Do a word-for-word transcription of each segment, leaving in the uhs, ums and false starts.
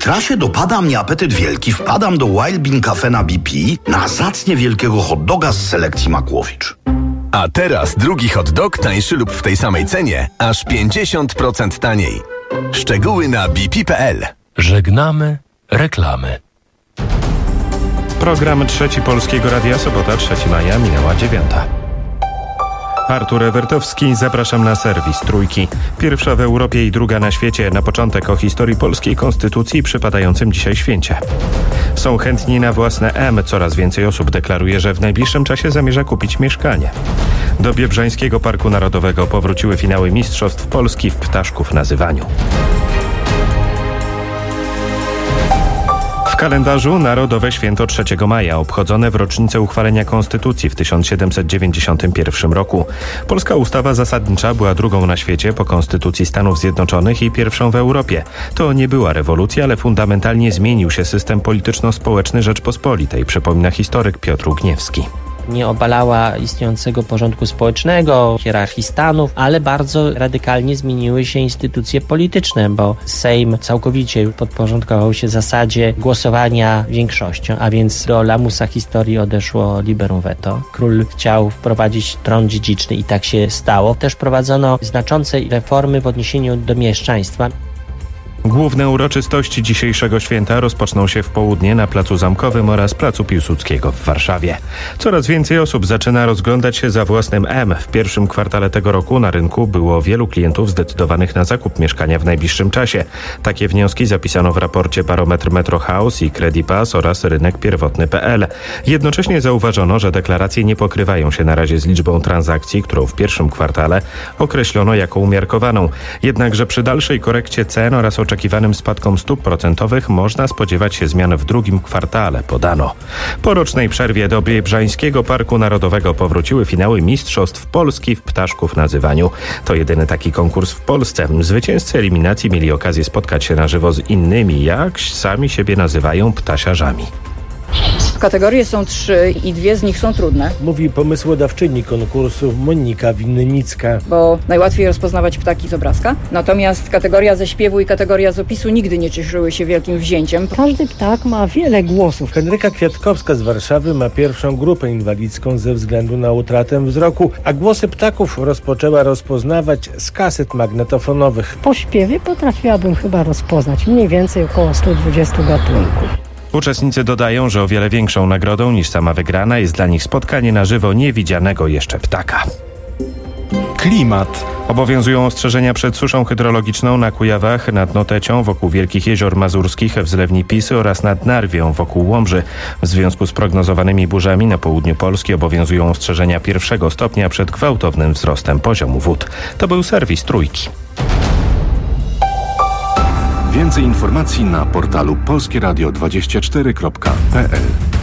trasie dopada mnie apetyt wielki, wpadam do Wild Bean Cafe na B P na zacnie wielkiego hot doga z selekcji Makłowicz. A teraz drugi hot dog tańszy lub w tej samej cenie, aż pięćdziesiąt procent taniej. Szczegóły na b p kropka p l. Żegnamy reklamy. Program Trzeci Polskiego Radia, sobota trzeciego maja, minęła dziewiąta. Artur Ewertowski, zapraszam na serwis Trójki. Pierwsza w Europie i druga na świecie. Na początek o historii polskiej konstytucji przypadającym dzisiaj święcie. Są chętni na własne M. Coraz więcej osób deklaruje, że w najbliższym czasie zamierza kupić mieszkanie. Do Biebrzańskiego Parku Narodowego powróciły finały Mistrzostw Polski w ptaszków nazywaniu. W kalendarzu Narodowe Święto trzeciego maja, obchodzone w rocznicę uchwalenia Konstytucji w tysiąc siedemset dziewięćdziesiątym pierwszym roku. Polska ustawa zasadnicza była drugą na świecie po Konstytucji Stanów Zjednoczonych i pierwszą w Europie. To nie była rewolucja, ale fundamentalnie zmienił się system polityczno-społeczny Rzeczpospolitej, przypomina historyk Piotr Ugniewski. Nie obalała istniejącego porządku społecznego, hierarchii stanów, ale bardzo radykalnie zmieniły się instytucje polityczne, bo Sejm całkowicie podporządkował się zasadzie głosowania większością, a więc do lamusa historii odeszło liberum veto. Król chciał wprowadzić tron dziedziczny i tak się stało. Też prowadzono znaczące reformy w odniesieniu do mieszczaństwa. Główne uroczystości dzisiejszego święta rozpoczną się w południe na Placu Zamkowym oraz Placu Piłsudskiego w Warszawie. Coraz więcej osób zaczyna rozglądać się za własnym M. W pierwszym kwartale tego roku na rynku było wielu klientów zdecydowanych na zakup mieszkania w najbliższym czasie. Takie wnioski zapisano w raporcie Barometr Metro House i Credipass oraz rynek pierwotny kropka p l. Jednocześnie zauważono, że deklaracje nie pokrywają się na razie z liczbą transakcji, którą w pierwszym kwartale określono jako umiarkowaną. Jednakże przy dalszej korekcie cen oraz oczekiwanym spadkom stóp procentowych można spodziewać się zmian w drugim kwartale, podano. Po rocznej przerwie do Biebrzańskiego Parku Narodowego powróciły finały Mistrzostw Polski w ptaszków nazywaniu. To jedyny taki konkurs w Polsce. Zwycięzcy eliminacji mieli okazję spotkać się na żywo z innymi, jak sami siebie nazywają, ptasiarzami. Kategorie są trzy i dwie z nich są trudne. Mówi pomysłodawczyni konkursów Monika Winnicka. Bo najłatwiej rozpoznawać ptaki z obrazka. Natomiast kategoria ze śpiewu i kategoria z opisu nigdy nie cieszyły się wielkim wzięciem. Każdy ptak ma wiele głosów. Henryka Kwiatkowska z Warszawy ma pierwszą grupę inwalidzką ze względu na utratę wzroku, a głosy ptaków rozpoczęła rozpoznawać z kaset magnetofonowych. Po śpiewie potrafiłabym chyba rozpoznać mniej więcej około stu dwudziestu gatunków. Uczestnicy dodają, że o wiele większą nagrodą niż sama wygrana jest dla nich spotkanie na żywo niewidzianego jeszcze ptaka. Klimat. Obowiązują ostrzeżenia przed suszą hydrologiczną na Kujawach, nad Notecią, wokół Wielkich Jezior Mazurskich, w zlewni Pisy oraz nad Narwią, wokół Łomży. W związku z prognozowanymi burzami na południu Polski obowiązują ostrzeżenia pierwszego stopnia przed gwałtownym wzrostem poziomu wód. To był serwis Trójki. Więcej informacji na portalu polskie radio dwadzieścia cztery kropka p l.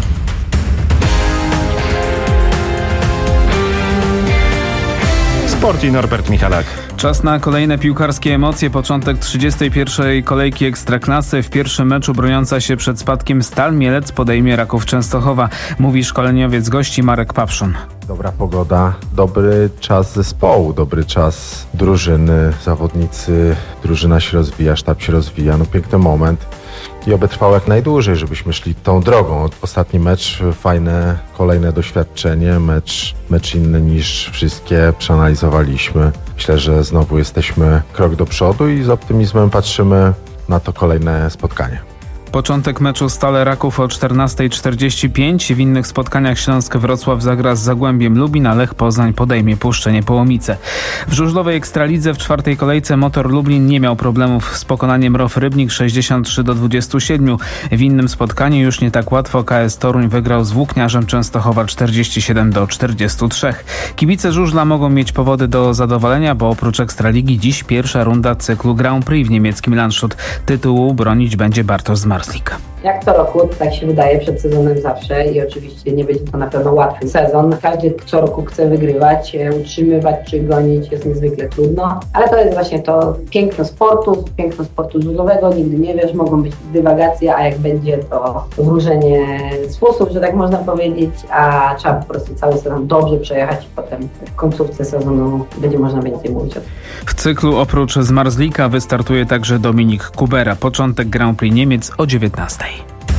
Sport i Norbert Michalak. Czas na kolejne piłkarskie emocje. Początek trzydziestej pierwszej kolejki Ekstraklasy. W pierwszym meczu broniąca się przed spadkiem Stal Mielec podejmie Raków Częstochowa. Mówi szkoleniowiec gości Marek Papszun. Dobra pogoda, dobry czas zespołu, dobry czas drużyny, zawodnicy, drużyna się rozwija, sztab się rozwija. No piękny moment i oby trwał jak najdłużej, żebyśmy szli tą drogą. Ostatni mecz, fajne, kolejne doświadczenie, mecz, mecz inny niż wszystkie przeanalizowaliśmy. Myślę, że znowu jesteśmy krok do przodu i z optymizmem patrzymy na to kolejne spotkanie. Początek meczu Stale Raków o czternasta czterdzieści pięć. W innych spotkaniach Śląsk Wrocław zagra z Zagłębiem Lubin, a Lech Poznań podejmie Puszczę Niepołomice. W żużlowej Ekstralidze w czwartej kolejce Motor Lublin nie miał problemów z pokonaniem Row Rybnik sześćdziesiąt trzy do dwudziestu siedmiu. W innym spotkaniu już nie tak łatwo K S Toruń wygrał z Włókniarzem Częstochowa czterdzieści siedem do czterdziestu trzech. Kibice żużla mogą mieć powody do zadowolenia, bo oprócz Ekstraligi dziś pierwsza runda cyklu Grand Prix w niemieckim Landshut. Tytułu bronić będzie Bartosz Zmarzlik. Jak co roku, tak się wydaje, przed sezonem zawsze i oczywiście nie będzie to na pewno łatwy sezon. Każdy co roku chce wygrywać, utrzymywać czy gonić jest niezwykle trudno, ale to jest właśnie to piękno sportu, piękno sportu żużlowego, nigdy nie wiesz, mogą być dywagacje, a jak będzie to wróżenie z fusów, że tak można powiedzieć, a trzeba po prostu cały sezon dobrze przejechać i potem w końcówce sezonu będzie można więcej mówić o tym. W cyklu oprócz Zmarzlika wystartuje także Dominik Kubera. Początek Grand Prix Niemiec o dziewiętnastej.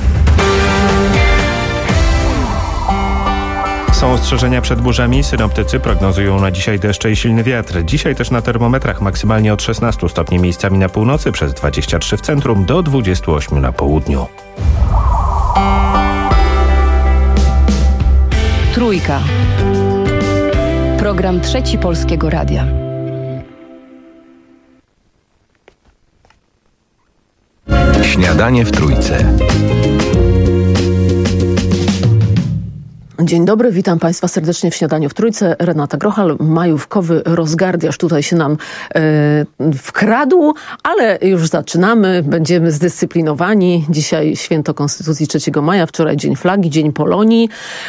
Są ostrzeżenia przed burzami. Synoptycy prognozują na dzisiaj deszcze i silny wiatr. Dzisiaj też na termometrach maksymalnie od szesnastu stopni miejscami na północy, przez dwadzieścia trzy w centrum do dwudziestu ośmiu na południu. Trójka. Program Trzeci Polskiego Radia. Śniadanie w Trójce. Dzień dobry, witam Państwa serdecznie w Śniadaniu w Trójce. Renata Grochal, majówkowy rozgardiaż tutaj się nam e, wkradł, ale już zaczynamy, będziemy zdyscyplinowani. Dzisiaj święto Konstytucji trzeciego maja, wczoraj Dzień Flagi, Dzień Polonii.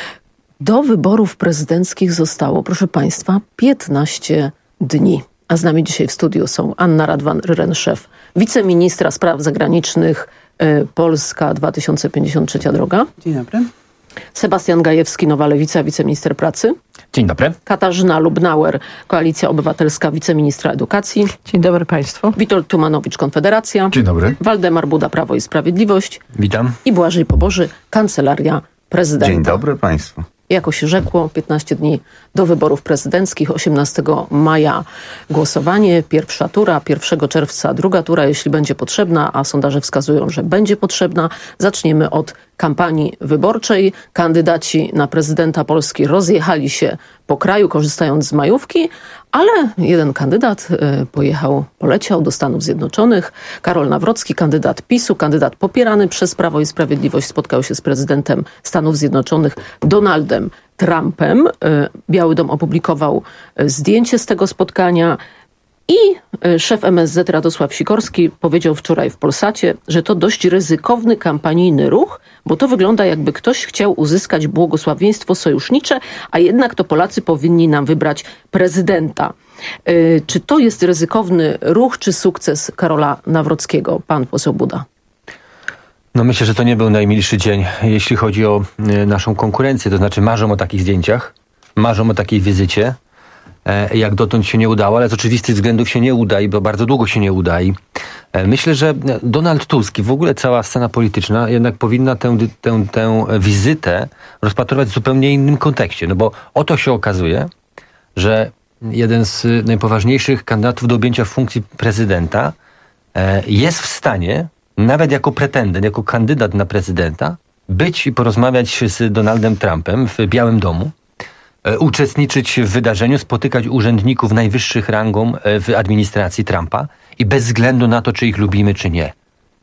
Do wyborów prezydenckich zostało, proszę Państwa, piętnaście dni. A z nami dzisiaj w studiu są Anna Radwan-Ryryn-Szef, wiceministra spraw zagranicznych y, Polska dwa tysiące pięćdziesiąt trzy droga. Dzień dobry. Sebastian Gajewski, Nowa Lewica, wiceminister pracy. Dzień dobry. Katarzyna Lubnauer, Koalicja Obywatelska, wiceministra edukacji. Dzień dobry Państwu. Witold Tumanowicz, Konfederacja. Dzień dobry. Waldemar Buda, Prawo i Sprawiedliwość. Witam. I Błażej Poboży, Kancelaria Prezydenta. Dzień dobry Państwu. Jako się rzekło, piętnaście dni do wyborów prezydenckich, osiemnastego maja głosowanie, pierwsza tura, pierwszego czerwca druga tura, jeśli będzie potrzebna, a sondaże wskazują, że będzie potrzebna. Zaczniemy od kampanii wyborczej. Kandydaci na prezydenta Polski rozjechali się po kraju, korzystając z majówki, ale jeden kandydat y, pojechał, poleciał do Stanów Zjednoczonych. Karol Nawrocki, kandydat PiSu, kandydat popierany przez Prawo i Sprawiedliwość, spotkał się z prezydentem Stanów Zjednoczonych Donaldem Trumpem. Y, Biały Dom opublikował y, zdjęcie z tego spotkania. I szef M S Z Radosław Sikorski powiedział wczoraj w Polsacie, że to dość ryzykowny kampanijny ruch, bo to wygląda, jakby ktoś chciał uzyskać błogosławieństwo sojusznicze, a jednak to Polacy powinni nam wybrać prezydenta. Yy, czy to jest ryzykowny ruch, czy sukces Karola Nawrockiego? Pan poseł Buda. No myślę, że to nie był najmilszy dzień, jeśli chodzi o y, naszą konkurencję. To znaczy marzą o takich zdjęciach, marzą o takiej wizycie. Jak dotąd się nie udało, ale z oczywistych względów się nie uda i bo bardzo długo się nie uda. I myślę, że Donald Tusk i w ogóle cała scena polityczna jednak powinna tę, tę, tę wizytę rozpatrywać w zupełnie innym kontekście. No bo oto się okazuje, że jeden z najpoważniejszych kandydatów do objęcia funkcji prezydenta jest w stanie, nawet jako pretendent, jako kandydat na prezydenta, być i porozmawiać z Donaldem Trumpem w Białym Domu, uczestniczyć w wydarzeniu, spotykać urzędników najwyższych rangą w administracji Trumpa i bez względu na to, czy ich lubimy, czy nie.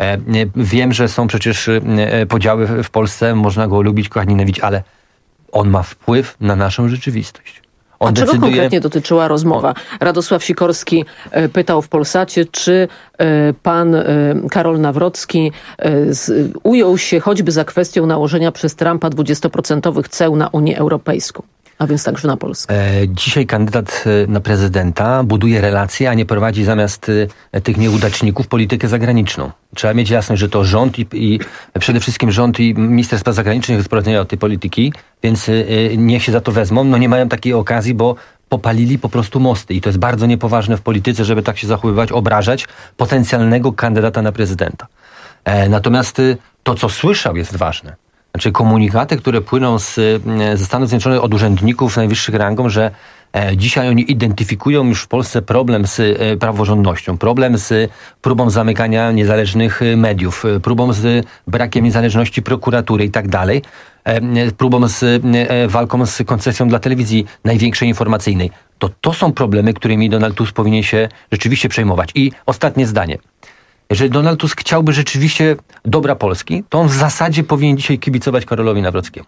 Wiem, że są przecież podziały w Polsce, można go lubić, kochać, nienawidzić, ale on ma wpływ na naszą rzeczywistość. On A decyduje... czego konkretnie dotyczyła rozmowa? Radosław Sikorski e, pytał w Polsacie, czy e, pan e, Karol Nawrocki e, z, ujął się choćby za kwestią nałożenia przez Trumpa dwudziestoprocentowych ceł na Unię Europejską. A więc także na Polskę. E, dzisiaj kandydat na prezydenta buduje relacje, a nie prowadzi zamiast e, tych nieudaczników politykę zagraniczną. Trzeba mieć jasność, że to rząd i, i przede wszystkim rząd i minister spraw zagranicznych jest sprowadzenia od tej polityki, więc e, niech się za to wezmą. No nie mają takiej okazji, bo popalili po prostu mosty i to jest bardzo niepoważne w polityce, żeby tak się zachowywać, obrażać potencjalnego kandydata na prezydenta. E, natomiast e, to, co słyszał, jest ważne. Znaczy komunikaty, które płyną z, ze Stanów Zjednoczonych od urzędników najwyższych rangą, że e, dzisiaj oni identyfikują już w Polsce problem z e, praworządnością, problem z próbą zamykania niezależnych mediów, e, próbą z brakiem niezależności prokuratury i tak dalej, e, próbą z e, walką z koncesją dla telewizji największej informacyjnej. To to są problemy, którymi Donald Tusk powinien się rzeczywiście przejmować. I ostatnie zdanie. Jeżeli Donald Tusk chciałby rzeczywiście dobra Polski, to on w zasadzie powinien dzisiaj kibicować Karolowi Nawrockiemu.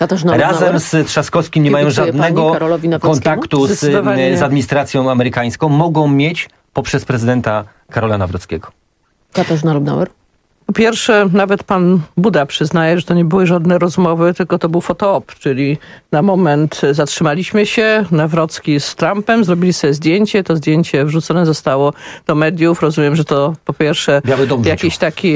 Razem z Trzaskowskim nie mają żadnego kontaktu z, z administracją amerykańską. Mogą mieć poprzez prezydenta Karola Nawrockiego. Katarzyna Lubnauer. Po pierwsze, nawet pan Buda przyznaje, że to nie były żadne rozmowy, tylko to był fotoop, czyli na moment zatrzymaliśmy się, Nawrocki z Trumpem, zrobili sobie zdjęcie, to zdjęcie wrzucone zostało do mediów. Rozumiem, że to po pierwsze jakiś taki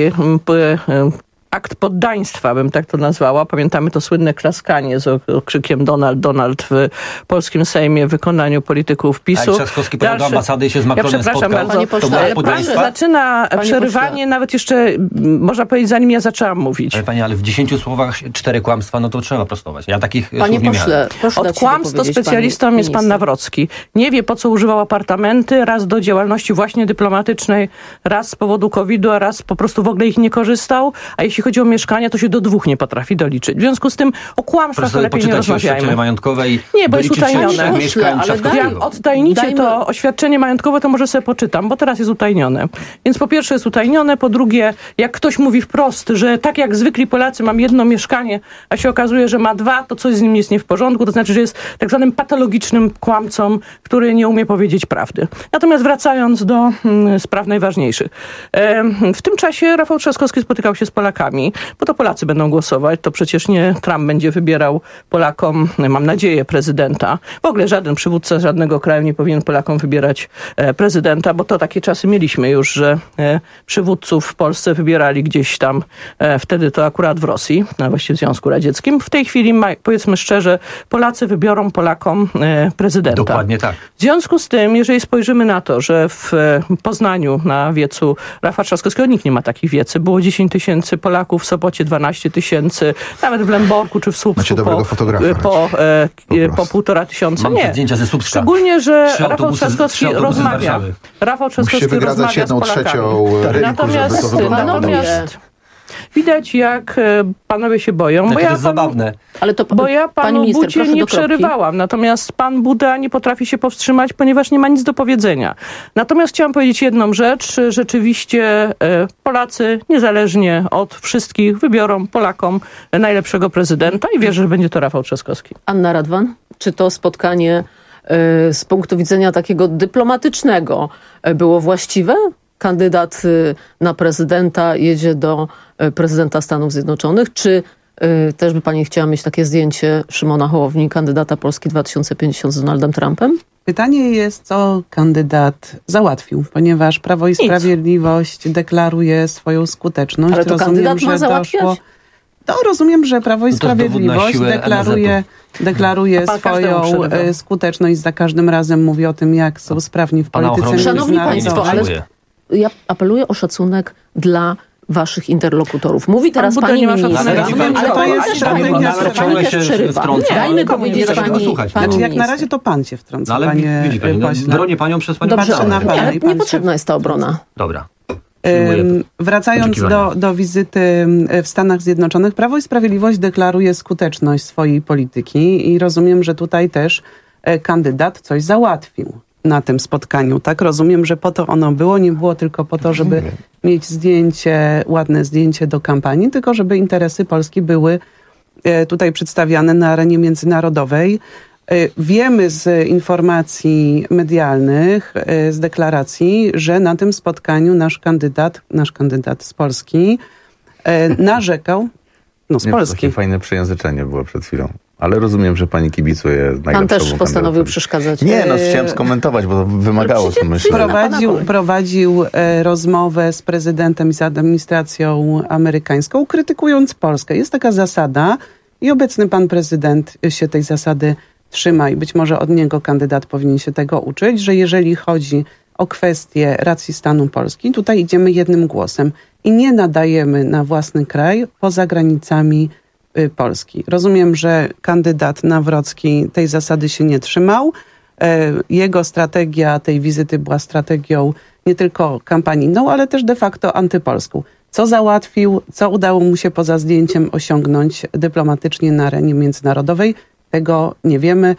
akt poddaństwa, bym tak to nazwała. Pamiętamy to słynne klaskanie z okrzykiem Donald, Donald w polskim Sejmie w wykonaniu polityków PiSu. A Trzaskowski pojechał do ambasady i się z Macronem ja przepraszam spotkał. bardzo, To ale pan zaczyna Panie przerywanie, pośle. Nawet jeszcze, można powiedzieć, zanim ja zaczęłam mówić. Ale pani, ale w dziesięciu słowach cztery kłamstwa, no to trzeba prostować. Ja takich Panie słów nie pośle, miałem. Od kłamstw to specjalistą jest pan Nawrocki. Nie wie, po co używał apartamenty, raz do działalności właśnie dyplomatycznej, raz z powodu kowida, a raz po prostu w ogóle ich nie korzystał, a jeśli chodzi o mieszkania, to się do dwóch nie potrafi doliczyć. W związku z tym o kłamstwach to lepiej nie rozmawiajmy. Majątkowe i nie, bo jest utajnione. Mieszkań, ale jak odtajnicie dajmy... to oświadczenie majątkowe, to może sobie poczytam, bo teraz jest utajnione. Więc po pierwsze jest utajnione, po drugie, jak ktoś mówi wprost, że tak jak zwykli Polacy mam jedno mieszkanie, a się okazuje, że ma dwa, to coś z nim jest nie w porządku, to znaczy, że jest tak zwanym patologicznym kłamcą, który nie umie powiedzieć prawdy. Natomiast wracając do hmm, spraw najważniejszych. E, w tym czasie Rafał Trzaskowski spotykał się z Polakami, bo to Polacy będą głosować, to przecież nie Trump będzie wybierał Polakom, mam nadzieję, prezydenta. W ogóle żaden przywódca żadnego kraju nie powinien Polakom wybierać e, prezydenta, bo to takie czasy mieliśmy już, że e, przywódców w Polsce wybierali gdzieś tam, e, wtedy to akurat w Rosji, a właściwie w Związku Radzieckim. W tej chwili, ma, powiedzmy szczerze, Polacy wybiorą Polakom e, prezydenta. Dokładnie tak. W związku z tym, jeżeli spojrzymy na to, że w e, Poznaniu na wiecu Rafała Trzaskowskiego nikt nie ma takich wiecy, było dziesięć tysięcy Polaków, w Sopocie dwanaście tysięcy, nawet w Lęborku czy w Słupsku po, po, e, po, po półtora tysiąca. Mam nie. zdjęcia ze Słupska. Szczególnie, że Trzy Rafał autobusy, Trzaskowski rozmawia. Rafał Trzaskowski rozmawia z Polakami. Natomiast, żeby to natomiast widać, jak panowie się boją. Tak, bo to ja jest panu, zabawne. Ale to, bo ja panu minister, Budzie nie przerywałam. Natomiast pan Buda nie potrafi się powstrzymać, ponieważ nie ma nic do powiedzenia. Natomiast chciałam powiedzieć jedną rzecz. Rzeczywiście Polacy, niezależnie od wszystkich, wybiorą Polakom najlepszego prezydenta i wierzę, że będzie to Rafał Trzaskowski. Anna Radwan, czy to spotkanie y, z punktu widzenia takiego dyplomatycznego y, było właściwe? Kandydat y, na prezydenta jedzie do y, prezydenta Stanów Zjednoczonych, czy y, też by pani chciała mieć takie zdjęcie Szymona Hołowni, kandydata Polski dwa tysiące pięćdziesiąt z Donaldem Trumpem? Pytanie jest, co kandydat załatwił, ponieważ Prawo i Sprawiedliwość Nic. deklaruje swoją skuteczność. Ale to rozumiem, kandydat ma załatwiać? Doszło... To rozumiem, że Prawo i no Sprawiedliwość deklaruje, deklaruje swoją skuteczność. Za każdym razem mówi o tym, jak są sprawni w polityce międzynarodowej. Szanowni Państwo, ale ja apeluję o szacunek dla waszych interlokutorów. Mówi teraz Pan pani nie minister, ale, ale, ale to jest strategia, pani też przerywa. Dajmy powiedzieć pani, pani Znaczy jak na razie to pan się wtrąca, ale panie widzi pani, no, bronię panią przez panią. Dobrze, na pana ale niepotrzebna jest ta obrona. Dobra. Ym, wracając do, do wizyty w Stanach Zjednoczonych, Prawo i Sprawiedliwość deklaruje skuteczność swojej polityki i rozumiem, że tutaj też kandydat coś załatwił na tym spotkaniu. Tak, rozumiem, że po to ono było, nie było tylko po to, żeby mieć zdjęcie, ładne zdjęcie do kampanii, tylko żeby interesy Polski były tutaj przedstawiane na arenie międzynarodowej. Wiemy z informacji medialnych, z deklaracji, że na tym spotkaniu nasz kandydat, nasz kandydat z Polski narzekał, no z Nie, Polski. Takie fajne przejęzyczenie było przed chwilą. Ale rozumiem, że pani kibicuje najlepszą. Pan też postanowił przeszkadzać. Nie, no chciałem skomentować, bo to wymagało to myślę. Prowadził, prowadził e, rozmowę z prezydentem i z administracją amerykańską, krytykując Polskę. Jest taka zasada i obecny pan prezydent się tej zasady trzyma i być może od niego kandydat powinien się tego uczyć, że jeżeli chodzi o kwestię racji stanu Polski, tutaj idziemy jednym głosem i nie nadajemy na własny kraj poza granicami Polski. Rozumiem, że kandydat Nawrocki tej zasady się nie trzymał. Jego strategia tej wizyty była strategią nie tylko kampanijną, ale też de facto antypolską. Co załatwił, co udało mu się poza zdjęciem osiągnąć dyplomatycznie na arenie międzynarodowej, tego nie wiemy.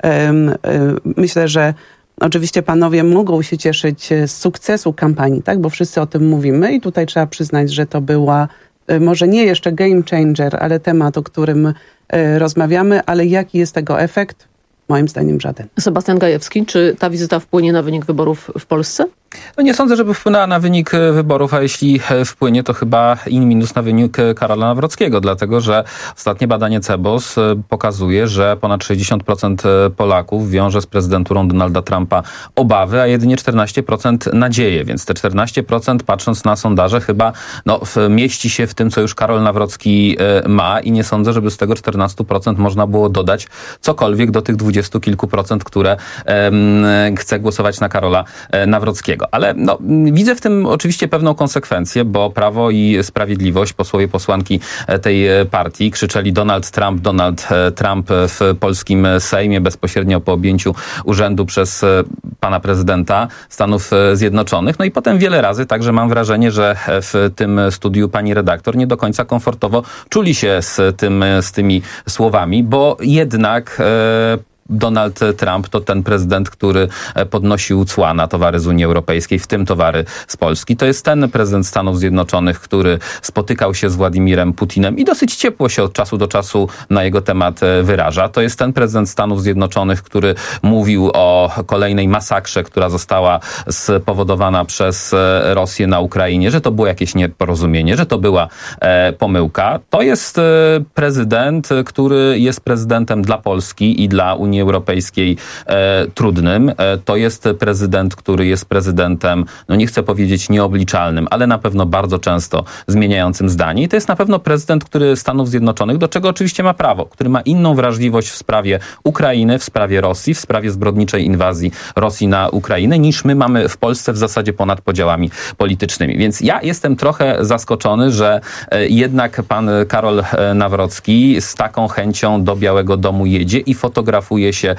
Myślę, że oczywiście panowie mogą się cieszyć z sukcesu kampanii, tak? Bo wszyscy o tym mówimy i tutaj trzeba przyznać, że to była może nie jeszcze game changer, ale temat, o którym e, rozmawiamy, ale jaki jest tego efekt? Moim zdaniem żaden. Sebastian Gajewski, czy ta wizyta wpłynie na wynik wyborów w Polsce? No nie sądzę, żeby wpłynęła na wynik wyborów, a jeśli wpłynie, to chyba in minus na wynik Karola Nawrockiego, dlatego że ostatnie badanie C E B O S pokazuje, że ponad sześćdziesiąt procent Polaków wiąże z prezydenturą Donalda Trumpa obawy, a jedynie czternaście procent nadzieję, więc te czternaście procent, patrząc na sondaże, chyba no, mieści się w tym, co już Karol Nawrocki ma i nie sądzę, żeby z tego czternaście procent można było dodać cokolwiek do tych dwudziestu kilku procent, które um, chce głosować na Karola Nawrockiego. Ale no, widzę w tym oczywiście pewną konsekwencję, bo Prawo i Sprawiedliwość, posłowie, posłanki tej partii krzyczeli Donald Trump, Donald Trump w polskim Sejmie bezpośrednio po objęciu urzędu przez pana prezydenta Stanów Zjednoczonych. No i potem wiele razy także mam wrażenie, że w tym studiu pani redaktor nie do końca komfortowo czuli się z, tym, z tymi słowami, bo jednak e, Donald Trump to ten prezydent, który podnosił cła na towary z Unii Europejskiej, w tym towary z Polski. To jest ten prezydent Stanów Zjednoczonych, który spotykał się z Władimirem Putinem i dosyć ciepło się od czasu do czasu na jego temat wyraża. To jest ten prezydent Stanów Zjednoczonych, który mówił o kolejnej masakrze, która została spowodowana przez Rosję na Ukrainie, że to było jakieś nieporozumienie, że to była e, pomyłka. To jest e, prezydent, który jest prezydentem dla Polski i dla Unii Europejskiej e, trudnym. E, to jest prezydent, który jest prezydentem, no nie chcę powiedzieć nieobliczalnym, ale na pewno bardzo często zmieniającym zdanie. I to jest na pewno prezydent, który Stanów Zjednoczonych, do czego oczywiście ma prawo, który ma inną wrażliwość w sprawie Ukrainy, w sprawie Rosji, w sprawie zbrodniczej inwazji Rosji na Ukrainę, niż my mamy w Polsce w zasadzie ponad podziałami politycznymi. Więc ja jestem trochę zaskoczony, że e, jednak pan Karol Nawrocki z taką chęcią do Białego Domu jedzie i fotografuje się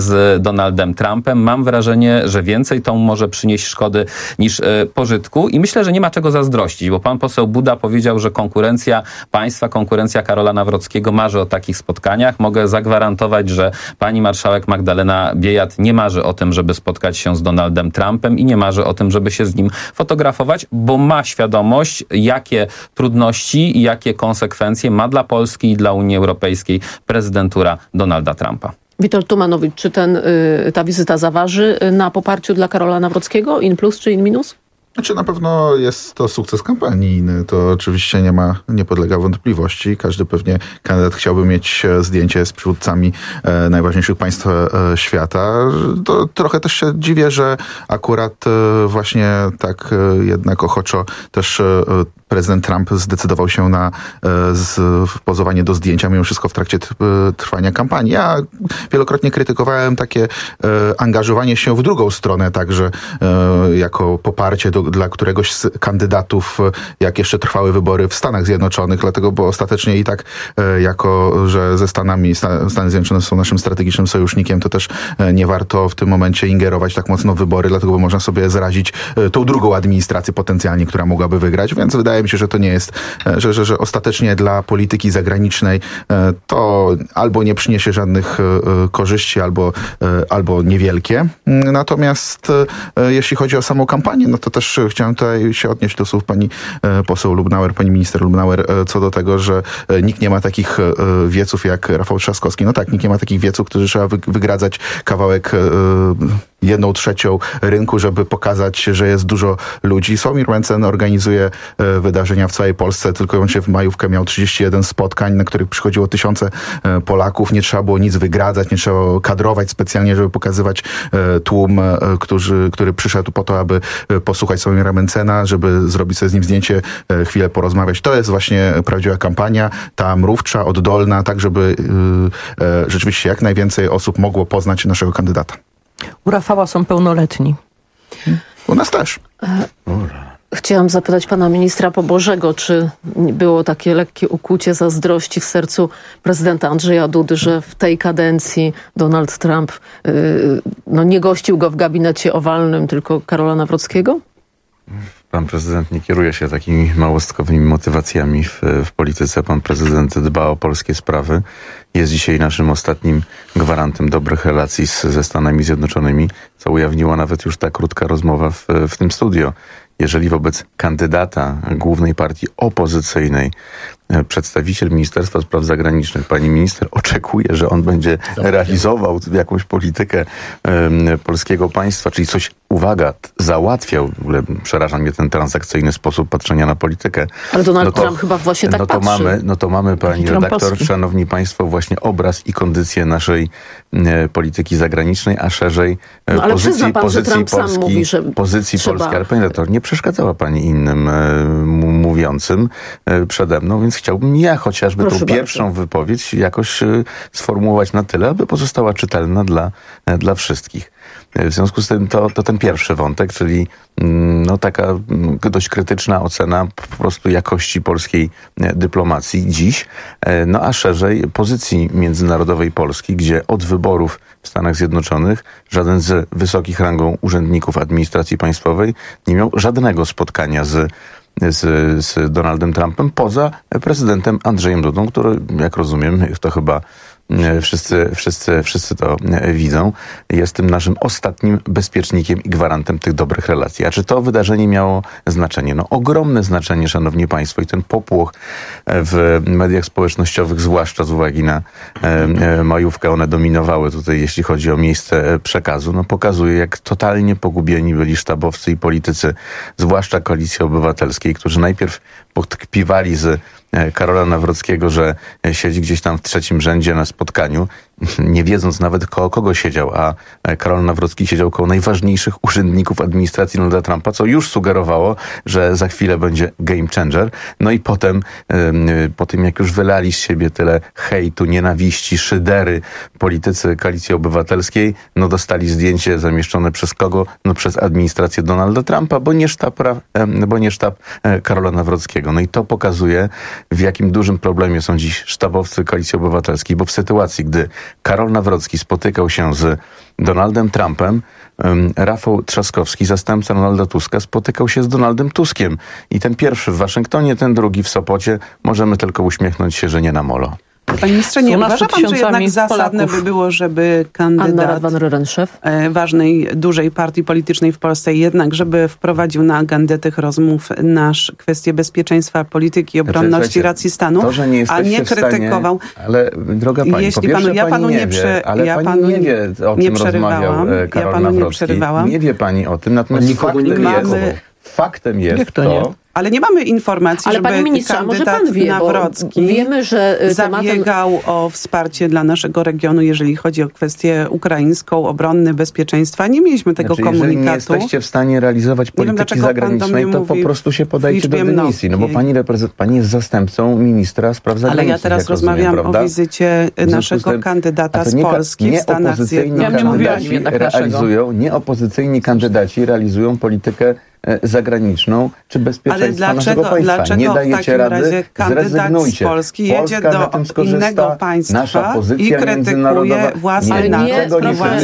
z Donaldem Trumpem. Mam wrażenie, że więcej to może przynieść szkody niż pożytku i myślę, że nie ma czego zazdrościć, bo pan poseł Buda powiedział, że konkurencja państwa, konkurencja Karola Nawrockiego marzy o takich spotkaniach. Mogę zagwarantować, że pani marszałek Magdalena Biejat nie marzy o tym, żeby spotkać się z Donaldem Trumpem i nie marzy o tym, żeby się z nim fotografować, bo ma świadomość, jakie trudności i jakie konsekwencje ma dla Polski i dla Unii Europejskiej prezydentura Donalda Trumpa. Witold Tumanowicz, czy ten, y, ta wizyta zaważy na poparciu dla Karola Nawrockiego? In plus czy in minus? Znaczy na pewno jest to sukces kampanijny, to oczywiście nie ma, nie podlega wątpliwości. Każdy pewnie kandydat chciałby mieć zdjęcie z przywódcami e, najważniejszych państw e, świata. To trochę też się dziwię, że akurat e, właśnie tak e, jednak ochoczo też e, prezydent Trump zdecydował się na e, z, pozowanie do zdjęcia, mimo wszystko w trakcie t, trwania kampanii. Ja wielokrotnie krytykowałem takie e, angażowanie się w drugą stronę, także e, jako poparcie do dla któregoś z kandydatów, jak jeszcze trwały wybory w Stanach Zjednoczonych, dlatego, bo ostatecznie i tak e, jako, że ze Stanami, Stany Zjednoczone są naszym strategicznym sojusznikiem, to też e, nie warto w tym momencie ingerować tak mocno w wybory, dlatego, bo można sobie zrazić e, tą drugą administrację potencjalnie, która mogłaby wygrać, więc wydaje mi się, że to nie jest, e, że, że, że ostatecznie dla polityki zagranicznej e, to albo nie przyniesie żadnych e, korzyści, albo, e, albo niewielkie. Natomiast e, jeśli chodzi o samą kampanię, no to też chciałem tutaj się odnieść do słów pani poseł Lubnauer, pani minister Lubnauer, co do tego, że nikt nie ma takich wieców jak Rafał Trzaskowski. No tak, nikt nie ma takich wieców, którzy trzeba wygradzać kawałek jedną trzecią rynku, żeby pokazać, że jest dużo ludzi. Sławomir Mencen organizuje wydarzenia w całej Polsce. Tylko on się w majówkę miał trzydzieści jeden spotkań, na których przychodziło tysiące Polaków. Nie trzeba było nic wygradzać, nie trzeba kadrować specjalnie, żeby pokazywać tłum, który, który przyszedł po to, aby posłuchać Sławomira Mencena, żeby zrobić sobie z nim zdjęcie, chwilę porozmawiać. To jest właśnie prawdziwa kampania, ta mrówcza, oddolna, tak żeby yy, yy, rzeczywiście jak najwięcej osób mogło poznać naszego kandydata. U Rafała są pełnoletni. U nas też. Chciałam zapytać pana ministra Pobożego, czy było takie lekkie ukłucie zazdrości w sercu prezydenta Andrzeja Dudy, że w tej kadencji Donald Trump yy, no nie gościł go w gabinecie owalnym, tylko Karola Nawrockiego? Pan prezydent nie kieruje się takimi małostkowymi motywacjami w, w polityce. Pan prezydent dba o polskie sprawy. Jest dzisiaj naszym ostatnim gwarantem dobrych relacji z, ze Stanami Zjednoczonymi, co ujawniła nawet już ta krótka rozmowa w, w tym studio. jeżeli wobec kandydata głównej partii opozycyjnej przedstawiciel Ministerstwa Spraw Zagranicznych, pani minister, oczekuje, że on będzie realizował jakąś politykę um, polskiego państwa, czyli coś, uwaga, załatwiał, w ogóle przeraża mnie ten transakcyjny sposób patrzenia na politykę. Ale Donald no to, Trump chyba właśnie tak no to patrzy. Mamy, no to mamy, pani redaktor, szanowni państwo, właśnie obraz i kondycję naszej e, polityki zagranicznej, a szerzej e, no, ale pozycji, pan, pozycji Trump Polski, sam mówi, że pozycji trzeba... Polski. Ale pani redaktor, nie przeszkadzała pani innym e, mówiącym e, przede mną, więc chciałbym ja chociażby Proszę tą bardzo. pierwszą wypowiedź jakoś e, sformułować na tyle, aby pozostała czytelna dla, e, dla wszystkich. W związku z tym to, to ten pierwszy wątek, czyli no, taka dość krytyczna ocena po prostu jakości polskiej dyplomacji dziś, no a szerzej pozycji międzynarodowej Polski, gdzie od wyborów w Stanach Zjednoczonych żaden z wysokich rangą urzędników administracji państwowej nie miał żadnego spotkania z Z, z Donaldem Trumpem, poza prezydentem Andrzejem Dudą, który, jak rozumiem, to chyba wszyscy, wszyscy, wszyscy to widzą, jest tym naszym ostatnim bezpiecznikiem i gwarantem tych dobrych relacji. A czy to wydarzenie miało znaczenie? No ogromne znaczenie, szanowni państwo, i ten popłoch w mediach społecznościowych, zwłaszcza z uwagi na majówkę, one dominowały tutaj, jeśli chodzi o miejsce przekazu, no pokazuje, jak totalnie pogubieni byli sztabowcy i politycy, zwłaszcza Koalicji Obywatelskiej, którzy najpierw podkpiwali z Karola Nawrockiego, że siedzi gdzieś tam w trzecim rzędzie na spotkaniu, nie wiedząc nawet koło kogo siedział, a Karol Nawrocki siedział koło najważniejszych urzędników administracji Donalda Trumpa, co już sugerowało, że za chwilę będzie game changer. No i potem, po tym jak już wylali z siebie tyle hejtu, nienawiści, szydery politycy Koalicji Obywatelskiej, no dostali zdjęcie zamieszczone przez kogo? No przez administrację Donalda Trumpa, bo nie sztab, bo nie sztab Karola Nawrockiego. No i to pokazuje, w jakim dużym problemie są dziś sztabowcy Koalicji Obywatelskiej, bo w sytuacji, gdy Karol Nawrocki spotykał się z Donaldem Trumpem, Rafał Trzaskowski, zastępca Donalda Tuska, spotykał się z Donaldem Tuskiem. I ten pierwszy w Waszyngtonie, ten drugi w Sopocie. Możemy tylko uśmiechnąć się, że nie na molo. Panie ministrze, nie uważa pan, że jednak zasadne by było, żeby kandydat ważnej, dużej partii politycznej w Polsce jednak, żeby wprowadził na agendę tych rozmów nasz kwestię bezpieczeństwa, polityki, obronności, znaczy, racji stanu, to, że nie a nie krytykował. Stanie, ale droga pani, jeśli po pierwsze, panu, ja panu pani nie, nie prze, wie, ale ja pani panu nie wie, o nie czym rozmawiał Karol ja panu Nawrocki. nie przerywałam. Nie wie pani o tym, natomiast faktem jest, mamy, faktem jest to, to ale nie mamy informacji, ale żeby panie ministrze, kandydat może pan wie, Nawrocki wiemy, że zabiegał tematem... o wsparcie dla naszego regionu, jeżeli chodzi o kwestię ukraińską, obronne, bezpieczeństwa. Nie mieliśmy tego znaczy, komunikatu. Jeżeli nie jesteście w stanie realizować polityki wiem, zagranicznej, to po prostu się podajcie do dymisji. No bo pani, reprezent... pani jest zastępcą ministra spraw zagranicznych. Ale ja teraz rozmawiam rozumiem, o wizycie naszego tym, kandydata z Polski nie w Stanach Zjednoczonych. Ja realizują, nie opozycyjni kandydaci realizują politykę zagraniczną czy bezpieczeństwa ale dlaczego, naszego państwa. Dlaczego nie dajecie rady, zrezygnujcie. Z Polski jedzie Polska do innego państwa i krytykuje własne NATO.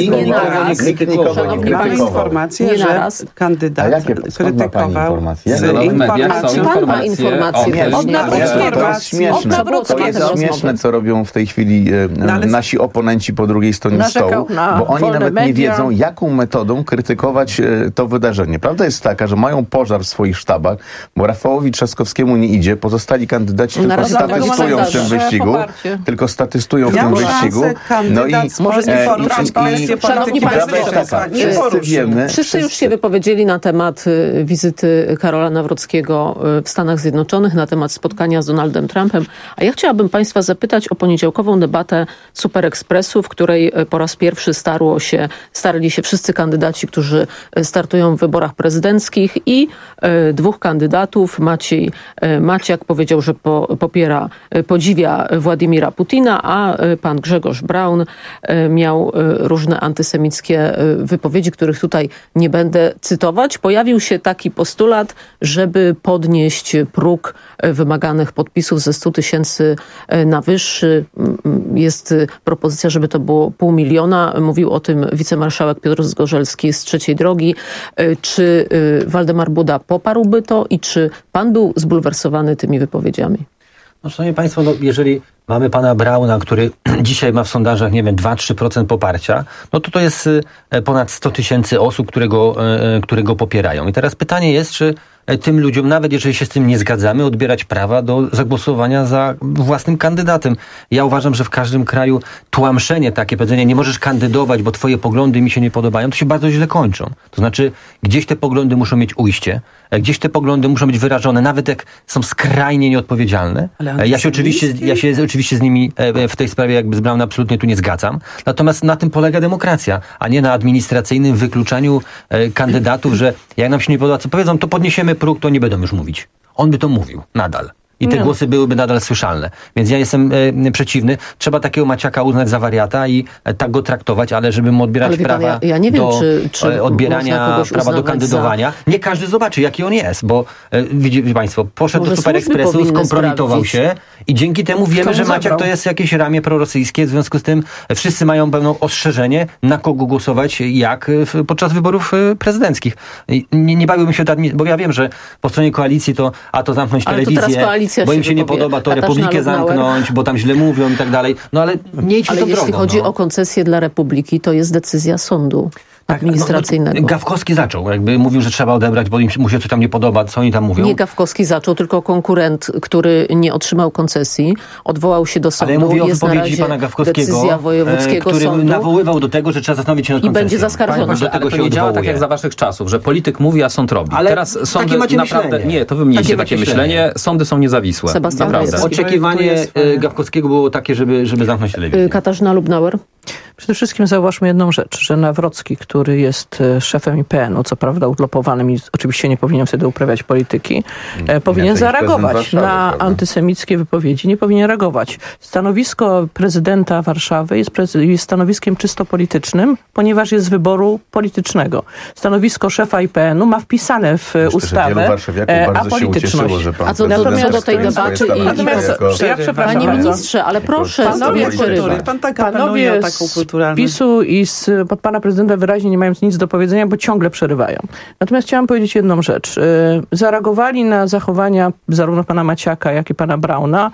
Nikt nikogo nie krytykował. Mamy informację, że kandydat krytykował z informacją. Pan ma informację. To jest śmieszne. To jest śmieszne, co robią w tej chwili nasi oponenci po drugiej stronie stołu, bo oni nawet nie wiedzą, jaką metodą krytykować to wydarzenie. Prawda jest taka, że mają pożar w swoich sztabach, bo Rafałowi Trzaskowskiemu nie idzie, pozostali kandydaci tylko statystują w tym wyścigu, tylko statystują w tym wyścigu. No i wszyscy wiemy. Wszyscy już się wypowiedzieli na temat wizyty Karola Nawrockiego w Stanach Zjednoczonych, na temat spotkania z Donaldem Trumpem, a ja chciałabym państwa zapytać o poniedziałkową debatę Super Expressu, w której po raz pierwszy starło się, starli się wszyscy kandydaci, którzy startują w wyborach prezydenckich i e, dwóch kandydatów. Maciej e, Maciak powiedział, że po, popiera, e, podziwia Władimira Putina, a e, pan Grzegorz Braun e, miał e, różne antysemickie e, wypowiedzi, których tutaj nie będę cytować. Pojawił się taki postulat, żeby podnieść próg e, wymaganych podpisów ze stu tysięcy e, na wyższy. Jest e, propozycja, żeby to było pół miliona. Mówił o tym wicemarszałek Piotr Zgorzelski z Trzeciej Drogi. E, czy Waldemar Buda poparłby to i czy pan był zbulwersowany tymi wypowiedziami? No, szanowni państwo, no, jeżeli mamy pana Brauna, który dzisiaj ma w sondażach, nie wiem, dwa do trzech procent poparcia, no to to jest ponad sto tysięcy osób, które go, które go popierają. I teraz pytanie jest, czy tym ludziom, nawet jeżeli się z tym nie zgadzamy, odbierać prawa do zagłosowania za własnym kandydatem. Ja uważam, że w każdym kraju tłamszenie, takie powiedzenie, nie możesz kandydować, bo twoje poglądy mi się nie podobają, to się bardzo źle kończą. To znaczy, gdzieś te poglądy muszą mieć ujście, gdzieś te poglądy muszą być wyrażone, nawet jak są skrajnie nieodpowiedzialne. Ja się oczywiście, ja się oczywiście z nimi w tej sprawie jakby z Braunem absolutnie tu nie zgadzam. Natomiast na tym polega demokracja, a nie na administracyjnym wykluczaniu kandydatów, że jak nam się nie podoba, co powiedzą, to podniesiemy próg, to nie będą już mówić. On by to mówił nadal. I te nie. głosy byłyby nadal słyszalne. Więc ja jestem e, przeciwny. Trzeba takiego Maciaka uznać za wariata i e, tak go traktować, ale żeby mu odbierać ale prawa pan, ja, ja nie wiem, do czy, czy e, odbierania prawa do kandydowania. Za... Nie każdy zobaczy, jaki on jest, bo e, widzicie państwo, poszedł Może do Super Ekspresu, skompromitował się i dzięki temu wiemy, że Maciak zabrał. To jest jakieś ramię prorosyjskie, w związku z tym wszyscy mają pewne ostrzeżenie, na kogo głosować, jak w, podczas wyborów prezydenckich. Nie, nie bawiłbym się, bo ja wiem, że po stronie koalicji to a to zamknąć ale telewizję, to bo im się, się nie podoba, to Republikę zamknąć, bo tam źle mówią i tak dalej. No ale nie idźmy ale tą drogą. Ale jeśli chodzi no. o koncesję dla Republiki, to jest decyzja sądu administracyjnego. No, Gawkowski zaczął, jakby mówił, że trzeba odebrać, bo im mu się coś tam nie podoba, co oni tam mówią. Nie Gawkowski zaczął, tylko konkurent, który nie otrzymał koncesji, odwołał się do sądu. Ale ja mówię o jest wypowiedzi pana Gawkowskiego, decyzja wojewódzkiego który sądu, nawoływał do tego, że trzeba zastanowić się nad koncesją. I będzie zaskarżony. Panie, do tego ale to nie działa tak jak za waszych czasów, że polityk mówi, a sąd robi. Ale teraz sądy macie naprawdę... myślenie. Nie, to wy mieliście takie, takie myślenie. myślenie. Sądy są niezawisłe. Sebastian naprawdę. Oczekiwanie Gawkowskiego było takie, żeby, żeby zamknąć telewizję. Katarzyna Lubnauer. Przede wszystkim zauważmy jedną rzecz, że Nawrocki, który jest szefem I P N u, co prawda urlopowanym i oczywiście nie powinien wtedy uprawiać polityki, e, powinien zareagować Warszawy, na prawda? antysemickie wypowiedzi. Nie powinien reagować. Stanowisko prezydenta Warszawy jest, prezy- jest stanowiskiem czysto politycznym, ponieważ jest z wyboru politycznego. Stanowisko szefa I P N u ma wpisane w Myślę, ustawę e, apolityczność. Się a co natomiast do tej debaty i... Natomiast, ja przepraszam, panie ministrze, ale proszę... Panowie, pan tak panowie z PiS-u i z, pod pana prezydenta wyraźnie nie mając nic do powiedzenia, bo ciągle przerywają. Natomiast chciałam powiedzieć jedną rzecz. Zareagowali na zachowania zarówno pana Maciaka, jak i pana Brauna.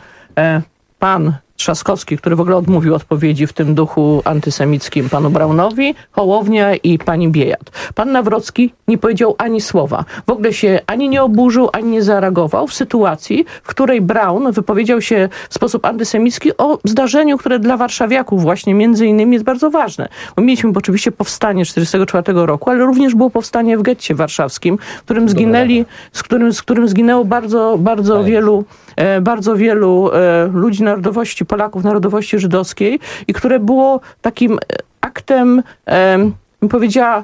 Pan Trzaskowski, który w ogóle odmówił odpowiedzi w tym duchu antysemickim panu Braunowi, Hołownia i pani Biejat. Pan Nawrocki nie powiedział ani słowa. W ogóle się ani nie oburzył, ani nie zareagował w sytuacji, w której Braun wypowiedział się w sposób antysemicki o zdarzeniu, które dla warszawiaków właśnie między innymi jest bardzo ważne. Bo mieliśmy oczywiście powstanie czterdziestego czwartego roku, ale również było powstanie w getcie warszawskim, w którym zginęli, z którym, z którym zginęło bardzo, bardzo tak. wielu e, bardzo wielu e, ludzi narodowości Polaków narodowości żydowskiej i które było takim aktem, e, bym powiedziała,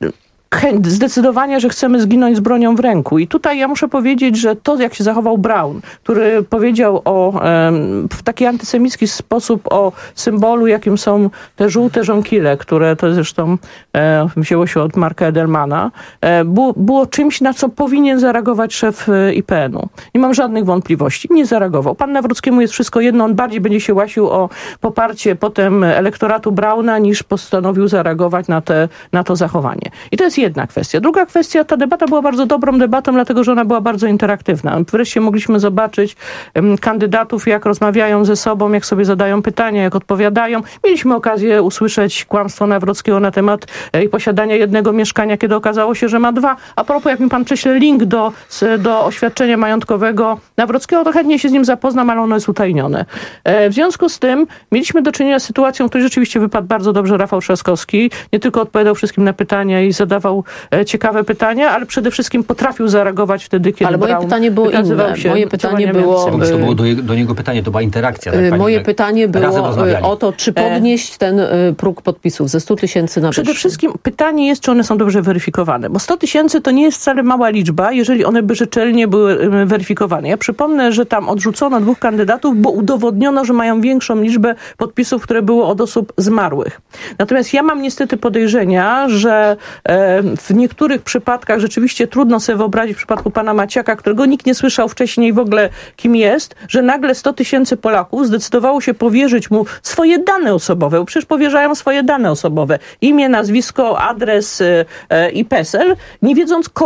chęć, zdecydowania, że chcemy zginąć z bronią w ręku. I tutaj ja muszę powiedzieć, że to, jak się zachował Braun, który powiedział o, e, w taki antysemicki sposób o symbolu, jakim są te żółte żonkile, które to zresztą e, wzięło się od Marka Edelmana, e, było, było czymś, na co powinien zareagować szef I P N u. Nie mam żadnych wątpliwości. Nie zareagował. Pan Nawrockiemu jest wszystko jedno. On bardziej będzie się łasił o poparcie potem elektoratu Brauna, niż postanowił zareagować na, te, na to zachowanie. I to jest jedna kwestia. Druga kwestia, ta debata była bardzo dobrą debatą, dlatego że ona była bardzo interaktywna. Wreszcie mogliśmy zobaczyć um, kandydatów, jak rozmawiają ze sobą, jak sobie zadają pytania, jak odpowiadają. Mieliśmy okazję usłyszeć kłamstwo Nawrockiego na temat e, posiadania jednego mieszkania, kiedy okazało się, że ma dwa. A propos, jak mi pan prześle link do, do oświadczenia majątkowego Nawrockiego, to chętnie się z nim zapoznam, ale ono jest utajnione. E, w związku z tym mieliśmy do czynienia z sytuacją, w której rzeczywiście wypadł bardzo dobrze Rafał Trzaskowski. Nie tylko odpowiadał wszystkim na pytania i zadawał ciekawe pytania, ale przede wszystkim potrafił zareagować wtedy, kiedy Ale moje Braun pytanie było inne. się moje pytanie było... To było do, do niego pytanie, to była interakcja. Tak, pani, moje tak pytanie było o to, czy podnieść ten próg podpisów ze stu tysięcy na Przede wyższy. wszystkim pytanie jest, czy one są dobrze weryfikowane, bo sto tysięcy to nie jest wcale mała liczba, jeżeli one by rzetelnie były weryfikowane. Ja przypomnę, że tam odrzucono dwóch kandydatów, bo udowodniono, że mają większą liczbę podpisów, które były od osób zmarłych. Natomiast ja mam niestety podejrzenia, że e, w niektórych przypadkach rzeczywiście trudno sobie wyobrazić w przypadku pana Maciaka, którego nikt nie słyszał wcześniej w ogóle kim jest, że nagle sto tysięcy Polaków zdecydowało się powierzyć mu swoje dane osobowe, bo przecież powierzają swoje dane osobowe. Imię, nazwisko, adres e, i PESEL, nie wiedząc komu.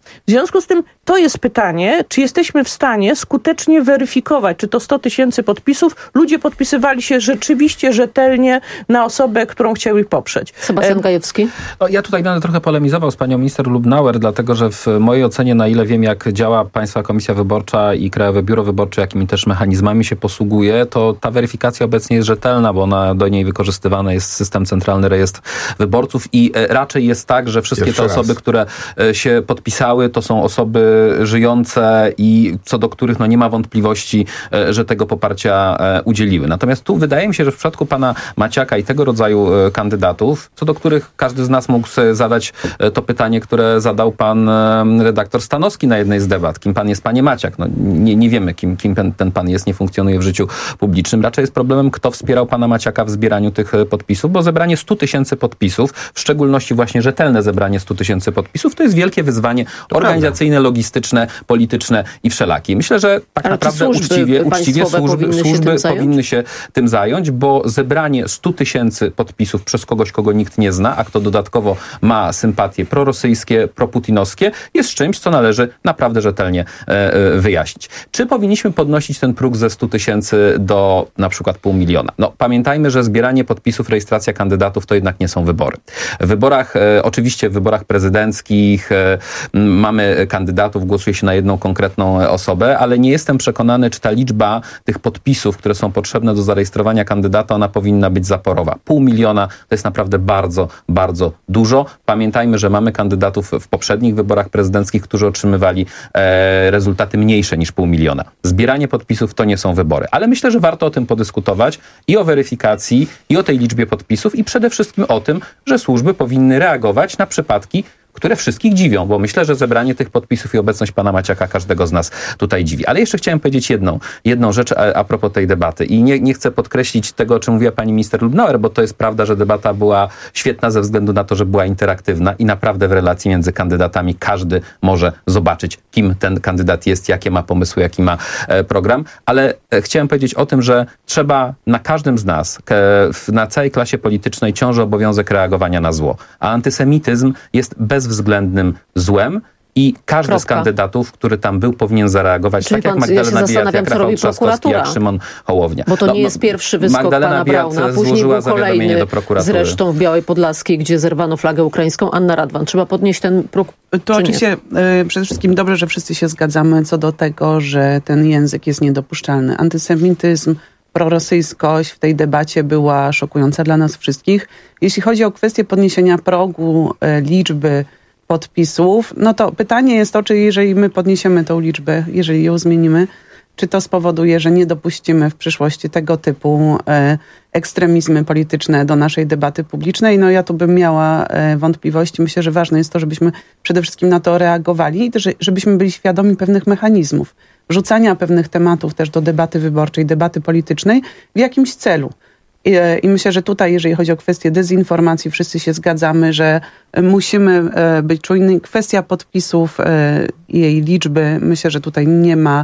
W związku z tym to jest pytanie, czy jesteśmy w stanie skutecznie weryfikować, czy to sto tysięcy podpisów, ludzie podpisywali się rzeczywiście rzetelnie na osobę, którą chcieli poprzeć. Sebastian Gajewski. No, ja tutaj będę trochę polemizował z panią minister Lubnauer, dlatego że w mojej ocenie, na ile wiem, jak działa Państwa Komisja Wyborcza i Krajowe Biuro Wyborcze, jakimi też mechanizmami się posługuje, to ta weryfikacja obecnie jest rzetelna, bo ona, do niej wykorzystywany jest system Centralny Rejestr Wyborców i e, raczej jest tak, że wszystkie Jeszcze te osoby, raz. które e, się podpisały, to są osoby żyjące i co do których no, nie ma wątpliwości, e, że tego poparcia e, udzieliły. Natomiast tu wydaje mi się, że w przypadku pana Maciaka i tego rodzaju e, kandydatów, co do których każdy z nas mógł sobie zadać e, to pytanie, które zadał pan e, redaktor Stanowski na jednej z debat. Kim pan jest, panie Maciak? No, nie, nie wiemy, kim, kim ten, ten pan jest, nie funkcjonuje w życiu publicznym. Raczej jest problemem, kto wspierał pana Maciaka w zbieraniu tych podpisów, bo zebranie stu tysięcy podpisów, w szczególności właśnie rzetelne zebranie stu tysięcy podpisów, to jest wielkie wyzwanie to organizacyjne, prawda. logistyczne, polityczne i wszelakie. Myślę, że tak Ale naprawdę służby uczciwie, uczciwie służby, powinny, służby się powinny się tym zająć, bo zebranie stu tysięcy podpisów przez kogoś, kogo nikt nie zna, a kto dodatkowo ma sympatie prorosyjskie, proputinowskie, jest czymś, co należy naprawdę rzetelnie e, wyjaśnić. Czy powinniśmy podnosić ten próg ze stu tysięcy do na przykład pół miliona? No, pamiętajmy, że zbieranie podpisów, rejestracja kandydatów to jednak nie są wybory. W wyborach, e, oczywiście w wyborach prezydenckich e, mamy kandydatów, głosuje się na jedną konkretną osobę, ale nie jestem przekonany, czy ta liczba tych podpisów, które są potrzebne do zarejestrowania kandydata, ona powinna być zaporowa. Pół miliona to jest naprawdę bardzo, bardzo dużo. Pamiętajmy, że mamy kandydatów w poprzednich wyborach prezydenckich, którzy otrzymywali e, rezultaty mniejsze niż pół miliona. Zbieranie podpisów to nie są wybory. Ale myślę, że warto o tym podyskutować i o weryfikacji, i o tej liczbie podpisów, i przede wszystkim o tym, że służby powinny reagować na przypadki, które wszystkich dziwią, bo myślę, że zebranie tych podpisów i obecność pana Maciaka każdego z nas tutaj dziwi. Ale jeszcze chciałem powiedzieć jedną, jedną rzecz a, a propos tej debaty i nie, nie chcę podkreślić tego, o czym mówiła pani minister Lubnauer, bo to jest prawda, że debata była świetna ze względu na to, że była interaktywna i naprawdę w relacji między kandydatami każdy może zobaczyć, kim ten kandydat jest, jakie ma pomysły, jaki ma e, program, ale e, chciałem powiedzieć o tym, że trzeba na każdym z nas, ke, w, na całej klasie politycznej ciąży obowiązek reagowania na zło, a antysemityzm jest bez bezwzględnym złem i każdy Kropka. z kandydatów, który tam był, powinien zareagować. Czyli tak pan, jak Magdalena ja Biejat, jak Rafał Trzaskowski, jak Szymon Hołownia. Bo to no, nie jest pierwszy wyskok Magdalena pana Biejat Brauna, później był kolejny do prokuratury. zresztą w Białej Podlaskiej, gdzie zerwano flagę ukraińską. Anna Radwan, trzeba podnieść ten próg. To oczywiście y, przede wszystkim dobrze, że wszyscy się zgadzamy co do tego, że ten język jest niedopuszczalny. Antysemityzm, prorosyjskość w tej debacie była szokująca dla nas wszystkich. Jeśli chodzi o kwestię podniesienia progu y, liczby podpisów, no to pytanie jest to, czy jeżeli my podniesiemy tą liczbę, jeżeli ją zmienimy, czy to spowoduje, że nie dopuścimy w przyszłości tego typu e, ekstremizmy polityczne do naszej debaty publicznej. No ja tu bym miała e, wątpliwości. Myślę, że ważne jest to, żebyśmy przede wszystkim na to reagowali i też, żebyśmy byli świadomi pewnych mechanizmów, wrzucania pewnych tematów też do debaty wyborczej, debaty politycznej w jakimś celu. I, I myślę, że tutaj, jeżeli chodzi o kwestię dezinformacji, wszyscy się zgadzamy, że musimy być czujni. Kwestia podpisów i jej liczby, myślę, że tutaj nie ma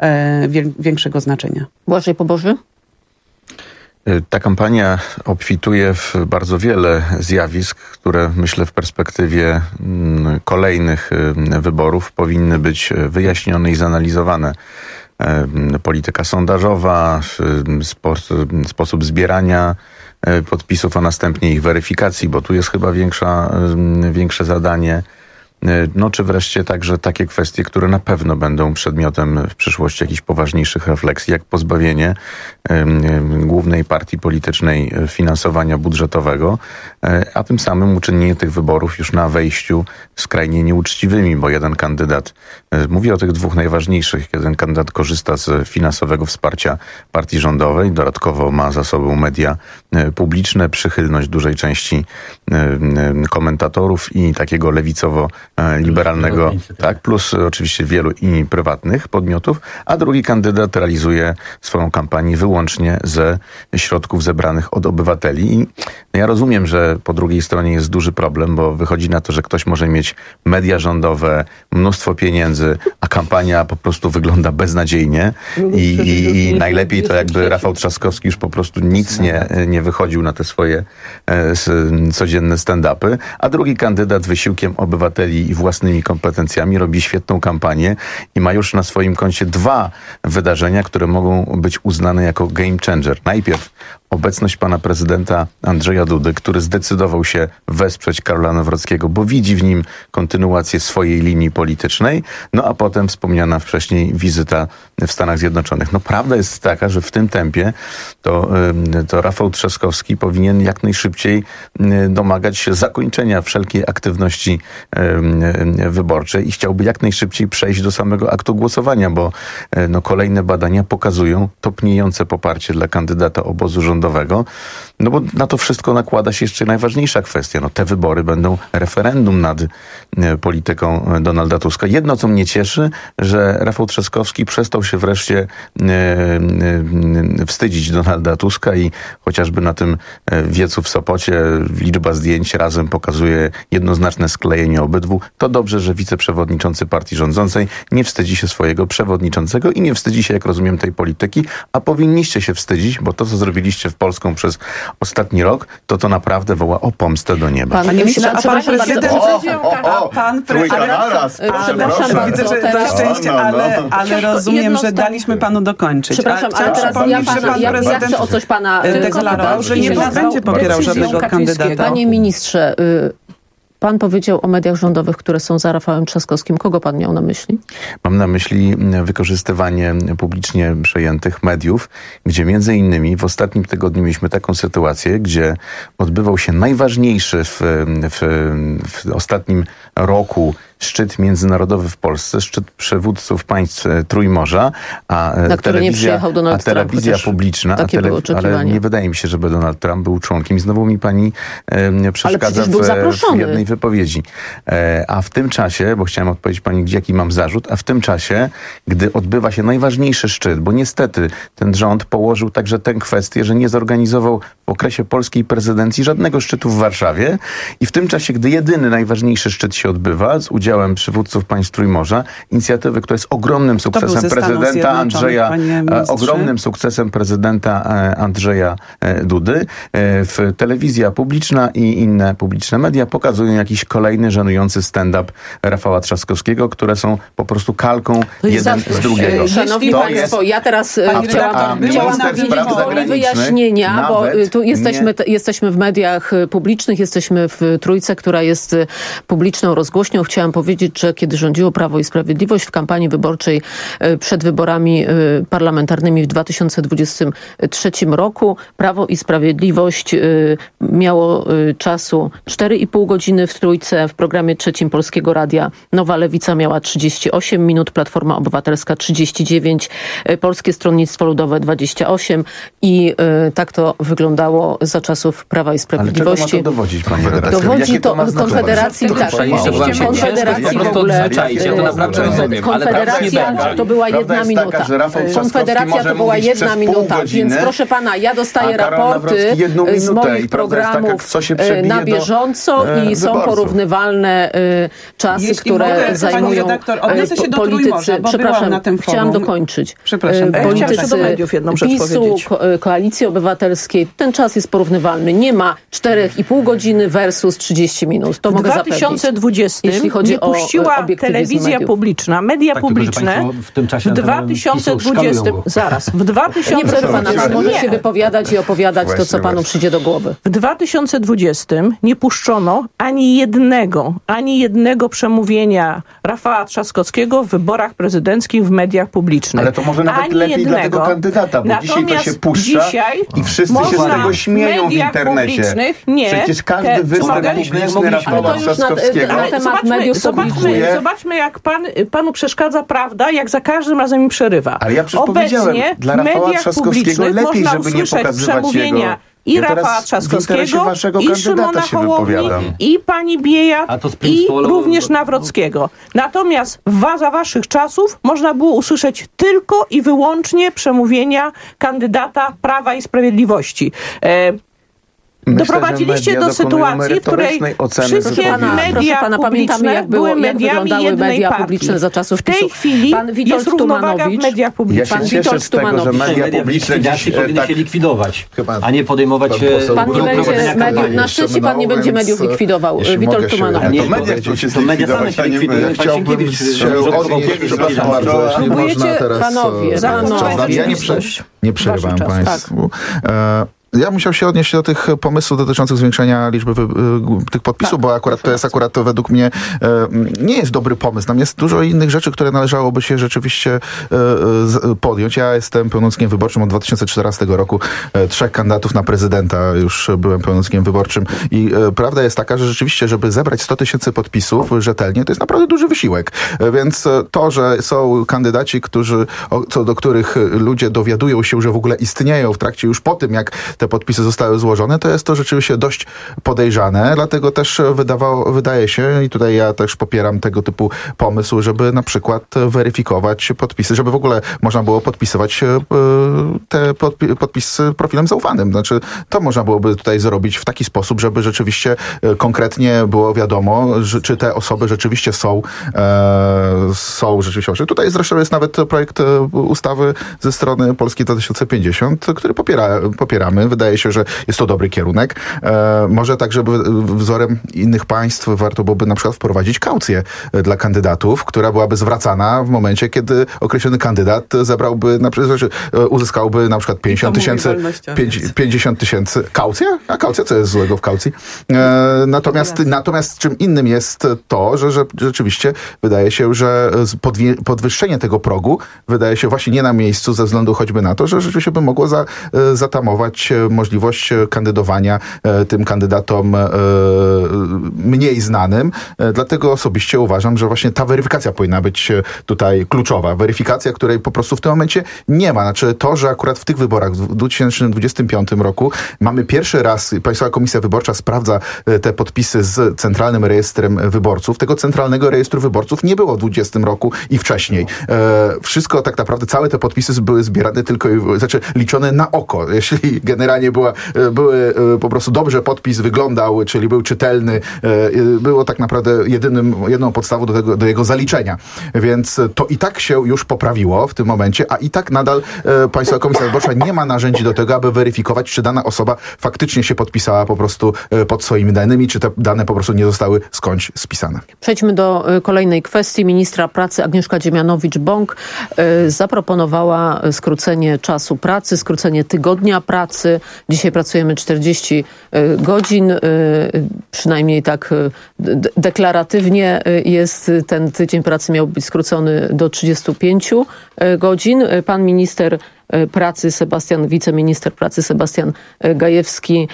większego znaczenia. Błażej Poboży? Ta kampania obfituje w bardzo wiele zjawisk, które myślę w perspektywie kolejnych wyborów powinny być wyjaśnione i zanalizowane. Polityka sondażowa, sposób zbierania podpisów, a następnie ich weryfikacji, bo tu jest chyba większa, większe zadanie. No czy wreszcie także takie kwestie, które na pewno będą przedmiotem w przyszłości jakichś poważniejszych refleksji, jak pozbawienie um, głównej partii politycznej finansowania budżetowego, a tym samym uczynienie tych wyborów już na wejściu skrajnie nieuczciwymi, bo jeden kandydat, mówię o tych dwóch najważniejszych, jeden kandydat korzysta z finansowego wsparcia partii rządowej, dodatkowo ma za sobą media publiczne, przychylność dużej części komentatorów i takiego lewicowo liberalnego, tak, plus oczywiście wielu i prywatnych podmiotów, a drugi kandydat realizuje swoją kampanię wyłącznie ze środków zebranych od obywateli. I ja rozumiem, że po drugiej stronie jest duży problem, bo wychodzi na to, że ktoś może mieć media rządowe, mnóstwo pieniędzy, a kampania po prostu wygląda beznadziejnie i, i, i najlepiej to jakby Rafał Trzaskowski już po prostu nic nie, nie wychodził na te swoje e, codzienne stand-upy, a drugi kandydat wysiłkiem obywateli i własnymi kompetencjami, robi świetną kampanię i ma już na swoim koncie dwa wydarzenia, które mogą być uznane jako game changer. Najpierw obecność pana prezydenta Andrzeja Dudy, który zdecydował się wesprzeć Karola Nawrockiego, bo widzi w nim kontynuację swojej linii politycznej, no a potem wspomniana wcześniej wizyta w Stanach Zjednoczonych. No prawda jest taka, że w tym tempie to, to Rafał Trzaskowski powinien jak najszybciej domagać się zakończenia wszelkiej aktywności wyborczej i chciałby jak najszybciej przejść do samego aktu głosowania, bo no, kolejne badania pokazują topniejące poparcie dla kandydata obozu rządowego, no bo na to wszystko nakłada się jeszcze najważniejsza kwestia. No te wybory będą referendum nad polityką Donalda Tuska. Jedno, co mnie cieszy, że Rafał Trzaskowski przestał się wreszcie wstydzić Donalda Tuska i chociażby na tym wiecu w Sopocie liczba zdjęć razem pokazuje jednoznaczne sklejenie obydwu. To dobrze, że wiceprzewodniczący partii rządzącej nie wstydzi się swojego przewodniczącego i nie wstydzi się, jak rozumiem, tej polityki, a powinniście się wstydzić, bo to, co zrobiliście w Polską przez ostatni rok, to to naprawdę woła o pomstę do nieba. Panie ministrze, a pan prezydent... O, pan trójka naraz, proszę, proszę. Widzę, że to szczęście, ale, ale rozumiem, że daliśmy panu dokończyć. Przepraszam, ale teraz ja, pana, ja, ja chcę o coś pana deklarował, że nie będzie popierał żadnego kandydata. Panie ministrze, pan powiedział o mediach rządowych, które są za Rafałem Trzaskowskim. Kogo pan miał na myśli? Mam na myśli wykorzystywanie publicznie przejętych mediów, gdzie między innymi w ostatnim tygodniu mieliśmy taką sytuację, gdzie odbywał się najważniejszy w, w, w ostatnim roku szczyt międzynarodowy w Polsce, szczyt przywódców państw Trójmorza, a na telewizja, Donald a telewizja Trump, publiczna, a tele, ale nie wydaje mi się, żeby Donald Trump był członkiem. I znowu mi pani e, przeszkadza w, w jednej wypowiedzi. E, a w tym czasie, bo chciałem odpowiedzieć pani, gdzie jaki mam zarzut, a w tym czasie, gdy odbywa się najważniejszy szczyt, bo niestety ten rząd położył także tę kwestię, że nie zorganizował w okresie polskiej prezydencji żadnego szczytu w Warszawie i w tym czasie, gdy jedyny najważniejszy szczyt się odbywa z udziałem przywódców państw Trójmorza, inicjatywy, która jest ogromnym sukcesem prezydenta Andrzeja, ogromnym sukcesem prezydenta Andrzeja Dudy. W telewizja publiczna i inne publiczne media pokazują jakiś kolejny żenujący stand-up Rafała Trzaskowskiego, które są po prostu kalką jeden z drugiego. Szanowni to Państwo, jest... ja teraz a, chciałam, chciałam wiedzieć wyjaśnienia, bo tu jesteśmy, nie... jesteśmy w mediach publicznych, jesteśmy w Trójce, która jest publiczną rozgłośnią. Chciałam powiedzieć, że kiedy rządziło Prawo i Sprawiedliwość w kampanii wyborczej przed wyborami parlamentarnymi w dwa tysiące dwudziestym trzecim roku, Prawo i Sprawiedliwość miało czasu cztery i pół godziny w Trójce, w programie trzecim Polskiego Radia Nowa Lewica miała trzydzieści osiem minut, Platforma Obywatelska trzydzieści dziewięć, Polskie Stronnictwo Ludowe dwadzieścia osiem i tak to wyglądało za czasów Prawa i Sprawiedliwości. Ale czego ma to dowodzić, pani redaktor? Dowodzi to, to Konfederacji, tak, Konfederacji w ogóle, ja to naprawdę rozumiem, Konfederacja to była jedna minuta. Konfederacja to była jedna minuta, więc proszę pana, ja dostaję raporty z moich programów na bieżąco i są porównywalne czasy, które zajmują politycy. Przepraszam, chciałam dokończyć. Politycy PiSu, Koalicji Obywatelskiej. Ten czas jest porównywalny. Nie ma czterech i pół godziny versus trzydzieści minut. To w mogę dwa tysiące dwudziestym jeśli chodzi nie puściła o telewizja mediów. Publiczna, media tak, publiczne w, tym czasie w dwa tysiące dwudziestym zaraz, w dwa tysiące dwudziestym nie może się wypowiadać i opowiadać właśnie, to, co panu przyjdzie do głowy. W dwa tysiące dwudziestym nie puszczono ani jednego, ani jednego przemówienia Rafała Trzaskowskiego w wyborach prezydenckich w mediach publicznych. Ale to może nawet ani lepiej jednego. Dla tego kandydata, bo Natomiast dzisiaj to się puszcza dzisiaj i wszyscy się z tego śmieją w internecie. Nie, przecież każdy występ publiczny Rafała Trzaskowskiego. Na, na temat mediów zobaczmy, zobaczmy, jak pan, panu przeszkadza prawda, jak za każdym razem mi przerywa. Ale ja przecież powiedziałem, dla Rafała Trzaskowskiego lepiej, żeby nie pokazywać jego... I ja Rafała Trzaskowskiego, i Szymona Hołowni, i pani Biejat, i również Nawrockiego. Natomiast wa, za waszych czasów można było usłyszeć tylko i wyłącznie przemówienia kandydata Prawa i Sprawiedliwości. E, Myślę, doprowadziliście do sytuacji, w której wszystkie pana, media proszę pana, pamiętamy, jak, było, jak wyglądały media partii. publiczne za czasów W tej PiSu. chwili pan Witold jest równowaga w mediach publicznych. Ja się cieszę z tego, że media publiczne dziś powinny się likwidować, a nie podejmować... Pan nie będzie mediów, na szczęście pan nie będzie mediów likwidował. Witold Tumanowicz. Nie, to media same się likwidują. Pan Sienkiewicz próbujecie, panowie, panowie. Ja nie przerywam państwu. Ja musiał się odnieść do tych pomysłów dotyczących zwiększenia liczby wy, y, tych podpisów, tak, bo akurat to jest akurat to według mnie y, nie jest dobry pomysł. Tam jest dużo innych rzeczy, które należałoby się rzeczywiście y, y, podjąć. Ja jestem pełnomocnikiem wyborczym od dwa tysiące czternastego roku. Y, trzech kandydatów na prezydenta już byłem pełnomocnikiem wyborczym i y, prawda jest taka, że rzeczywiście, żeby zebrać sto tysięcy podpisów rzetelnie, to jest naprawdę duży wysiłek. Y, więc y, to, że są kandydaci, którzy, o, co do których ludzie dowiadują się, że w ogóle istnieją w trakcie już po tym, jak te podpisy zostały złożone, to jest to rzeczywiście dość podejrzane, dlatego też wydawało, wydaje się, i tutaj ja też popieram tego typu pomysł, żeby na przykład weryfikować podpisy, żeby w ogóle można było podpisywać te podpi- podpisy profilem zaufanym. Znaczy, to można byłoby tutaj zrobić w taki sposób, żeby rzeczywiście konkretnie było wiadomo, że, czy te osoby rzeczywiście są e, są rzeczywiście. Tutaj zresztą jest nawet projekt ustawy ze strony Polski dwa tysiące pięćdziesiąt, który popiera, popieramy. Wydaje się, że jest to dobry kierunek. E, może tak, żeby wzorem innych państw warto byłoby na przykład wprowadzić kaucję dla kandydatów, która byłaby zwracana w momencie, kiedy określony kandydat zebrałby, na przykład, uzyskałby na przykład pięćdziesiąt tysięcy, pięćdziesiąt tysięcy. Kaucja? A kaucja, co jest złego w kaucji? E, natomiast, natomiast czym innym jest to, że, że rzeczywiście wydaje się, że podwie, podwyższenie tego progu wydaje się właśnie nie na miejscu ze względu choćby na to, że rzeczywiście by mogło za, zatamować możliwość kandydowania tym kandydatom mniej znanym. Dlatego osobiście uważam, że właśnie ta weryfikacja powinna być tutaj kluczowa. Weryfikacja, której po prostu w tym momencie nie ma. Znaczy to, że akurat w tych wyborach w dwa tysiące dwudziestym piątym roku mamy pierwszy raz, Państwowa Komisja Wyborcza sprawdza te podpisy z Centralnym Rejestrem Wyborców. Tego Centralnego Rejestru Wyborców nie było w dwudziestym roku i wcześniej. Wszystko tak naprawdę, całe te podpisy były zbierane tylko, znaczy liczone na oko. Jeśli generalnie była, były po prostu dobrze podpis wyglądał, czyli był czytelny, było tak naprawdę jedynym, jedną podstawą do, tego, do jego zaliczenia. Więc to i tak się już poprawiło w tym momencie, a i tak nadal Państwowa Komisja Wyborcza nie ma narzędzi do tego, aby weryfikować, czy dana osoba faktycznie się podpisała po prostu pod swoimi danymi, czy te dane po prostu nie zostały skądś spisane. Przejdźmy do kolejnej kwestii. Ministra pracy Agnieszka Dziemianowicz-Bąk zaproponowała skrócenie czasu pracy, skrócenie tygodnia pracy. Dzisiaj pracujemy czterdzieści godzin, przynajmniej tak deklaratywnie jest ten tydzień pracy miał być skrócony do trzydziestu pięciu godzin. Pan minister pracy Sebastian, wiceminister pracy Sebastian Gajewski,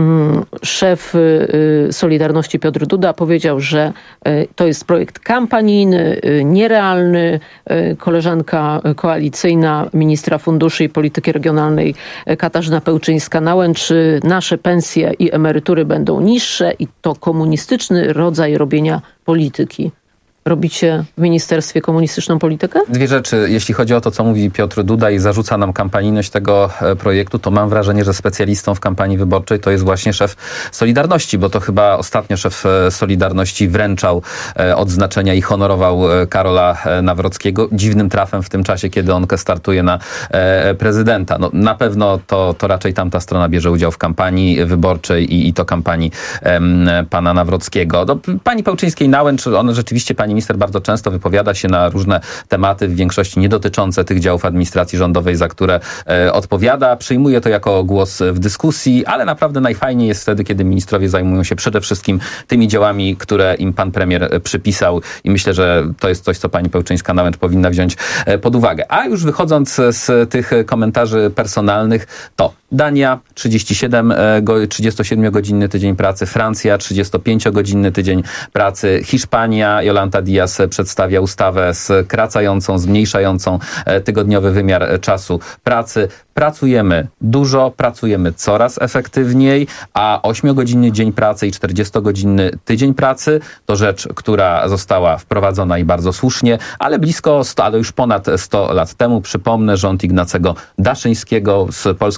szef Solidarności Piotr Duda powiedział, że to jest projekt kampanijny, nierealny. Koleżanka koalicyjna ministra funduszy i polityki regionalnej Katarzyna Pełczyńska-Nałęcz, nasze pensje i emerytury będą niższe i to komunistyczny rodzaj robienia polityki. Robicie w ministerstwie komunistyczną politykę? Dwie rzeczy. Jeśli chodzi o to, co mówi Piotr Duda i zarzuca nam kampanijność tego projektu, to mam wrażenie, że specjalistą w kampanii wyborczej to jest właśnie szef Solidarności, bo to chyba ostatnio szef Solidarności wręczał odznaczenia i honorował Karola Nawrockiego. Dziwnym trafem w tym czasie, kiedy on startuje na prezydenta. No, na pewno to, to raczej tamta strona bierze udział w kampanii wyborczej i, i to kampanii um, pana Nawrockiego. No, pani Pełczyńskiej-Nałęcz, ona rzeczywiście, pani minister bardzo często wypowiada się na różne tematy, w większości nie dotyczące tych działów administracji rządowej, za które e, odpowiada. Przyjmuje to jako głos w dyskusji, ale naprawdę najfajniej jest wtedy, kiedy ministrowie zajmują się przede wszystkim tymi działami, które im pan premier przypisał i myślę, że to jest coś, co pani Pełczyńska-Nałęcz powinna wziąć pod uwagę. A już wychodząc z tych komentarzy personalnych, to Dania trzydzieści siedem, trzydziestosiedmiogodzinny tydzień pracy, Francja trzydziestopięciogodzinny tydzień pracy, Hiszpania, Jolanta Diaz przedstawia ustawę skracającą, zmniejszającą tygodniowy wymiar czasu pracy. Pracujemy dużo, pracujemy coraz efektywniej, a ośmiogodzinny dzień pracy i czterdziestogodzinny tydzień pracy to rzecz, która została wprowadzona i bardzo słusznie, ale blisko sto, ale już ponad sto lat temu, przypomnę, rząd Ignacego Daszyńskiego z Polskiej Partii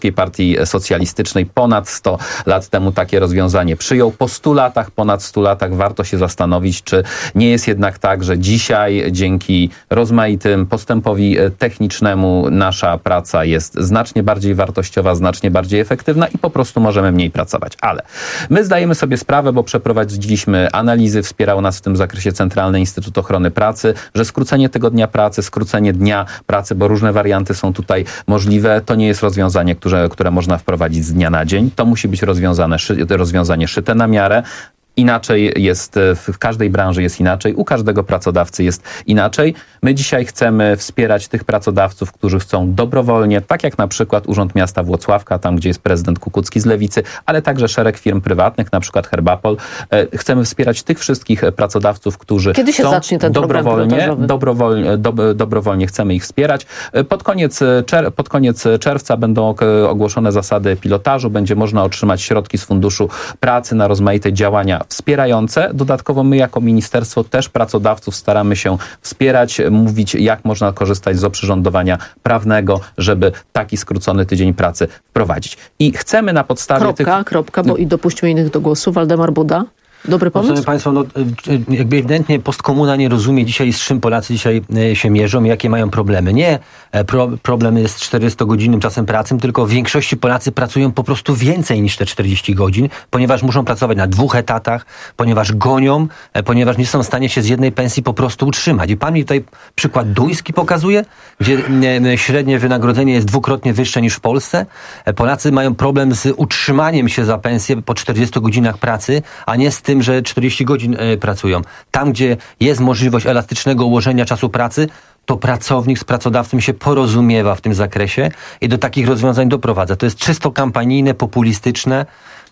partii socjalistycznej ponad sto lat temu takie rozwiązanie przyjął. Po stu latach, ponad stu latach warto się zastanowić, czy nie jest jednak tak, że dzisiaj dzięki rozmaitym postępowi technicznemu nasza praca jest znacznie bardziej wartościowa, znacznie bardziej efektywna i po prostu możemy mniej pracować. Ale my zdajemy sobie sprawę, bo przeprowadziliśmy analizy, wspierał nas w tym zakresie Centralny Instytut Ochrony Pracy, że skrócenie tego dnia pracy, skrócenie dnia pracy, bo różne warianty są tutaj możliwe, to nie jest rozwiązanie, które, które można wprowadzić z dnia na dzień. To musi być rozwiązane, szy, rozwiązanie szyte na miarę. Inaczej jest, w każdej branży jest inaczej, u każdego pracodawcy jest inaczej. My dzisiaj chcemy wspierać tych pracodawców, którzy chcą dobrowolnie, tak jak na przykład Urząd Miasta Włocławka, tam gdzie jest prezydent Kukucki z Lewicy, ale także szereg firm prywatnych, na przykład Herbapol. Chcemy wspierać tych wszystkich pracodawców, którzy Kiedy się chcą zacznie ten dobrowolnie, dobrowolnie, do, dobrowolnie chcemy ich wspierać. Pod koniec, czer, pod koniec czerwca będą ogłoszone zasady pilotażu, będzie można otrzymać środki z Funduszu Pracy na rozmaite działania wspierające. Dodatkowo my jako ministerstwo też pracodawców staramy się wspierać, mówić jak można korzystać z oprzyrządowania prawnego, żeby taki skrócony tydzień pracy wprowadzić. I chcemy na podstawie kropka, tych... Kropka, bo i dopuśćmy innych do głosu. Waldemar Buda. Dobry pomysł? Proszę Państwa, no, jakby ewidentnie postkomuna nie rozumie dzisiaj, z czym Polacy dzisiaj się mierzą i jakie mają problemy. Nie pro, problem jest z czterdziestogodzinnym czasem pracy, tylko w większości Polacy pracują po prostu więcej niż te czterdzieści godzin, ponieważ muszą pracować na dwóch etatach, ponieważ gonią, ponieważ nie są w stanie się z jednej pensji po prostu utrzymać. I pan mi tutaj przykład duński pokazuje, gdzie średnie wynagrodzenie jest dwukrotnie wyższe niż w Polsce. Polacy mają problem z utrzymaniem się za pensję po czterdziestu godzinach pracy, a nie z tym, że czterdzieści godzin y, pracują. Tam, gdzie jest możliwość elastycznego ułożenia czasu pracy, to pracownik z pracodawcą się porozumiewa w tym zakresie i do takich rozwiązań doprowadza. To jest czysto kampanijne, populistyczne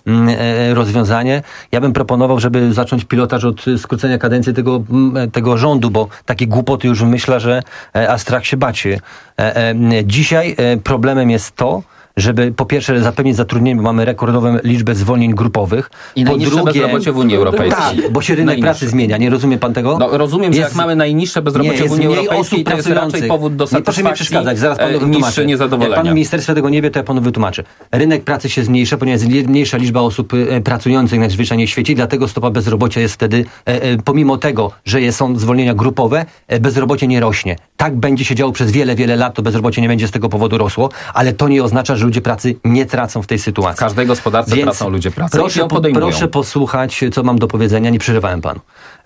y, rozwiązanie. Ja bym proponował, żeby zacząć pilotaż od skrócenia kadencji tego, tego rządu, bo takie głupoty już myślę, że y, a strach się bać. Y, y, dzisiaj y, problemem jest to, żeby po pierwsze zapewnić zatrudnienie, bo mamy rekordową liczbę zwolnień grupowych. I najniższe po drugie, bezrobocie w Unii Europejskiej. Tak, bo się rynek najniższe. pracy zmienia. Nie rozumie pan tego? No rozumiem, jest, że jak mamy najniższe bezrobocie nie, w Unii Europejskiej, to jest raczej powód do satysfakcji. Nie proszę mnie przeszkadzać, zaraz panu wytłumaczę. Niezadowolenia. Jak pan w ministerstwie tego nie wie, to ja panu wytłumaczę. Rynek pracy się zmniejsza, ponieważ jest mniejsza liczba osób pracujących najzwyczajniej w świecie i dlatego stopa bezrobocia jest wtedy, pomimo tego, że są zwolnienia grupowe, bezrobocie nie rośnie. Tak będzie się działo przez wiele, wiele lat, to bezrobocie nie będzie z tego powodu rosło, ale to nie oznacza, że ludzie pracy nie tracą w tej sytuacji. W każdej gospodarce Więc tracą ludzie pracę. Proszę, po, proszę posłuchać, co mam do powiedzenia, nie przerywałem panu.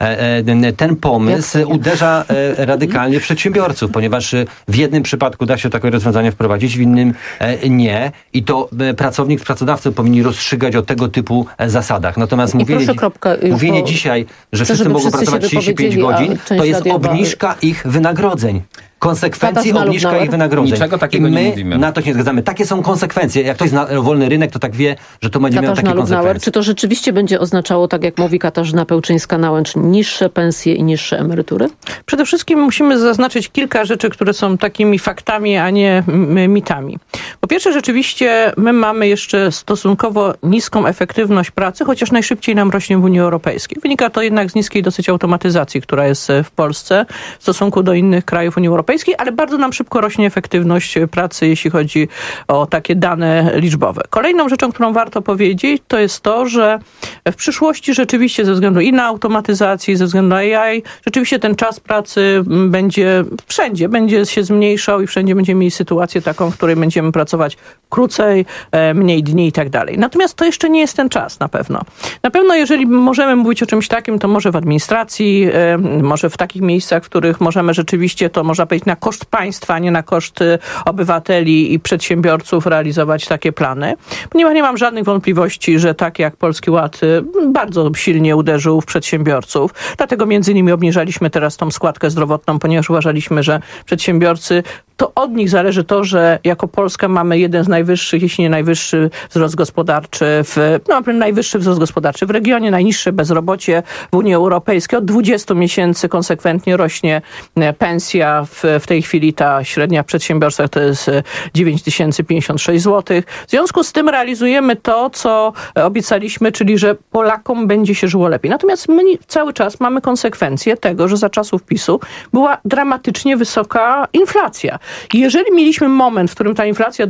Ten pomysł uderza radykalnie w przedsiębiorców, ponieważ w jednym przypadku da się takie rozwiązanie wprowadzić, w innym nie. I to pracownik z pracodawcą powinni rozstrzygać o tego typu zasadach. Natomiast I mówienie, kropka, mówienie dzisiaj, że chcę, wszyscy mogą pracować trzydzieści pięć godzin, to jest obniżka ich wynagrodzeń. Konsekwencje obniżka ich wynagrodzeń. Niczego takiego I my nie mówimy. na to się nie zgadzamy. Takie są konsekwencje. Jak ktoś zna wolny rynek, to tak wie, że to będzie miało takie konsekwencje. Czy to rzeczywiście będzie oznaczało, tak jak mówi Katarzyna Pełczyńska-Nałęcz, niższe pensje i niższe emerytury? Przede wszystkim musimy zaznaczyć kilka rzeczy, które są takimi faktami, a nie mitami. Po pierwsze, rzeczywiście my mamy jeszcze stosunkowo niską efektywność pracy, chociaż najszybciej nam rośnie w Unii Europejskiej. Wynika to jednak z niskiej dosyć automatyzacji, która jest w Polsce w stosunku do innych krajów Unii Europejskiej. Ale bardzo nam szybko rośnie efektywność pracy, jeśli chodzi o takie dane liczbowe. Kolejną rzeczą, którą warto powiedzieć, to jest to, że w przyszłości rzeczywiście ze względu i na automatyzację, ze względu na A I, rzeczywiście ten czas pracy będzie wszędzie, będzie się zmniejszał i wszędzie będziemy mieli sytuację taką, w której będziemy pracować krócej, mniej dni i tak dalej. Natomiast to jeszcze nie jest ten czas na pewno. Na pewno jeżeli możemy mówić o czymś takim, to może w administracji, może w takich miejscach, w których możemy rzeczywiście, to można powiedzieć, na koszt państwa, a nie na koszt obywateli i przedsiębiorców realizować takie plany. Ponieważ nie mam żadnych wątpliwości, że tak jak Polski Ład bardzo silnie uderzył w przedsiębiorców. Dlatego między innymi obniżaliśmy teraz tą składkę zdrowotną, ponieważ uważaliśmy, że przedsiębiorcy, to od nich zależy to, że jako Polska mamy jeden z najwyższych, jeśli nie najwyższy wzrost gospodarczy, w, no, najwyższy wzrost gospodarczy w regionie, najniższe bezrobocie w Unii Europejskiej. Od dwudziestu miesięcy konsekwentnie rośnie pensja. W, w tej chwili ta średnia w przedsiębiorstwach to jest dziewięć tysięcy pięćdziesiąt sześć złotych. W związku z tym realizujemy to, co obiecaliśmy, czyli że Polakom będzie się żyło lepiej. Natomiast my cały czas mamy konsekwencje tego, że za czasów PiSu była dramatycznie wysoka inflacja. I jeżeli mieliśmy moment, w którym ta inflacja doszła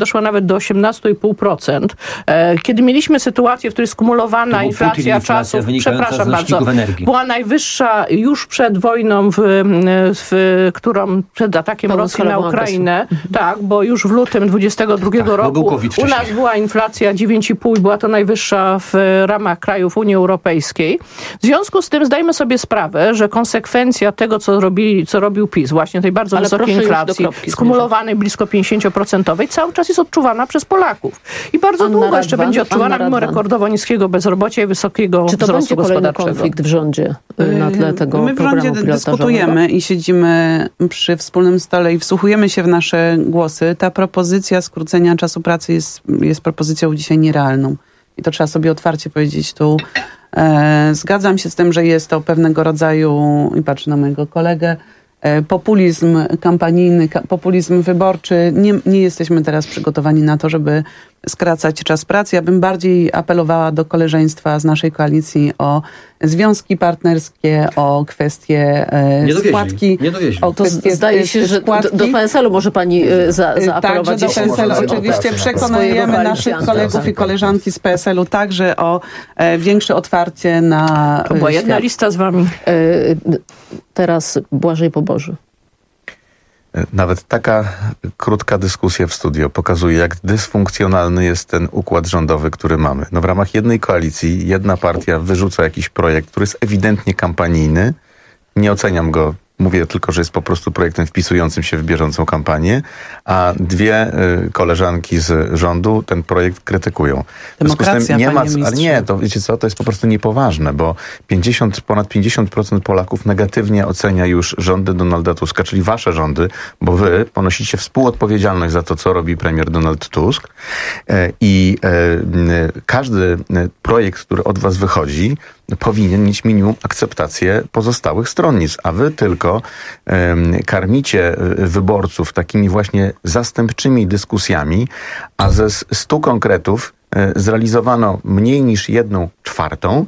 doszła nawet do osiemnaście i pół procent. Kiedy mieliśmy sytuację, w której skumulowana inflacja, inflacja czasów, przepraszam bardzo, była najwyższa już przed wojną, w, w, którą przed atakiem Rosji na Ukrainę, tak, bo już w lutym dwudziestego drugiego tak, roku u nas była inflacja dziewięć i pół i była to najwyższa w ramach krajów Unii Europejskiej. W związku z tym zdajmy sobie sprawę, że konsekwencja tego, co, robili, co robił PiS, właśnie tej bardzo Ale wysokiej inflacji, skumulowanej blisko pięćdziesiąt procent, cały czas jest odczuwana przez Polaków. I bardzo Anna długo jeszcze Radwan, będzie odczuwana mimo rekordowo niskiego bezrobocia i wysokiego Czy to wzrostu będzie kolejny gospodarczego. konflikt w rządzie na tle tego My w rządzie dyskutujemy i siedzimy przy wspólnym stole i wsłuchujemy się w nasze głosy. Ta propozycja skrócenia czasu pracy jest, jest propozycją dzisiaj nierealną. I to trzeba sobie otwarcie powiedzieć tu. E, zgadzam się z tym, że jest to pewnego rodzaju, i patrzę na mojego kolegę, populizm kampanijny, populizm wyborczy. Nie, nie jesteśmy teraz przygotowani na to, żeby skracać czas pracy. Ja bym bardziej apelowała do koleżeństwa z naszej koalicji o związki partnerskie, o kwestie nie składki. Nie dowieźli. O, to kwestie, zdaje się, że do, do P S L-u może pani za, zaapelować. Także do P S L-u oczywiście przekonujemy naszych kolegów i koleżanki z P S L-u także o e, większe otwarcie na To była jedna lista z wami. E, teraz Błażej Poboży. Nawet taka krótka dyskusja w studio pokazuje, jak dysfunkcjonalny jest ten układ rządowy, który mamy. No w ramach jednej koalicji jedna partia wyrzuca jakiś projekt, który jest ewidentnie kampanijny. Nie oceniam go. Mówię tylko, że jest po prostu projektem wpisującym się w bieżącą kampanię, a dwie y, koleżanki z rządu ten projekt krytykują. W związku z tym nie ma, ale nie, to wiecie co, to jest po prostu niepoważne, bo pięćdziesiąt, ponad pięćdziesiąt procent Polaków negatywnie ocenia już rządy Donalda Tuska, czyli wasze rządy, bo wy ponosicie współodpowiedzialność za to, co robi premier Donald Tusk y, i y, każdy projekt, który od was wychodzi, powinien mieć minimum akceptację pozostałych stronnictw, a wy tylko um, karmicie wyborców takimi właśnie zastępczymi dyskusjami, a ze stu konkretów e, zrealizowano mniej niż jedną czwartą,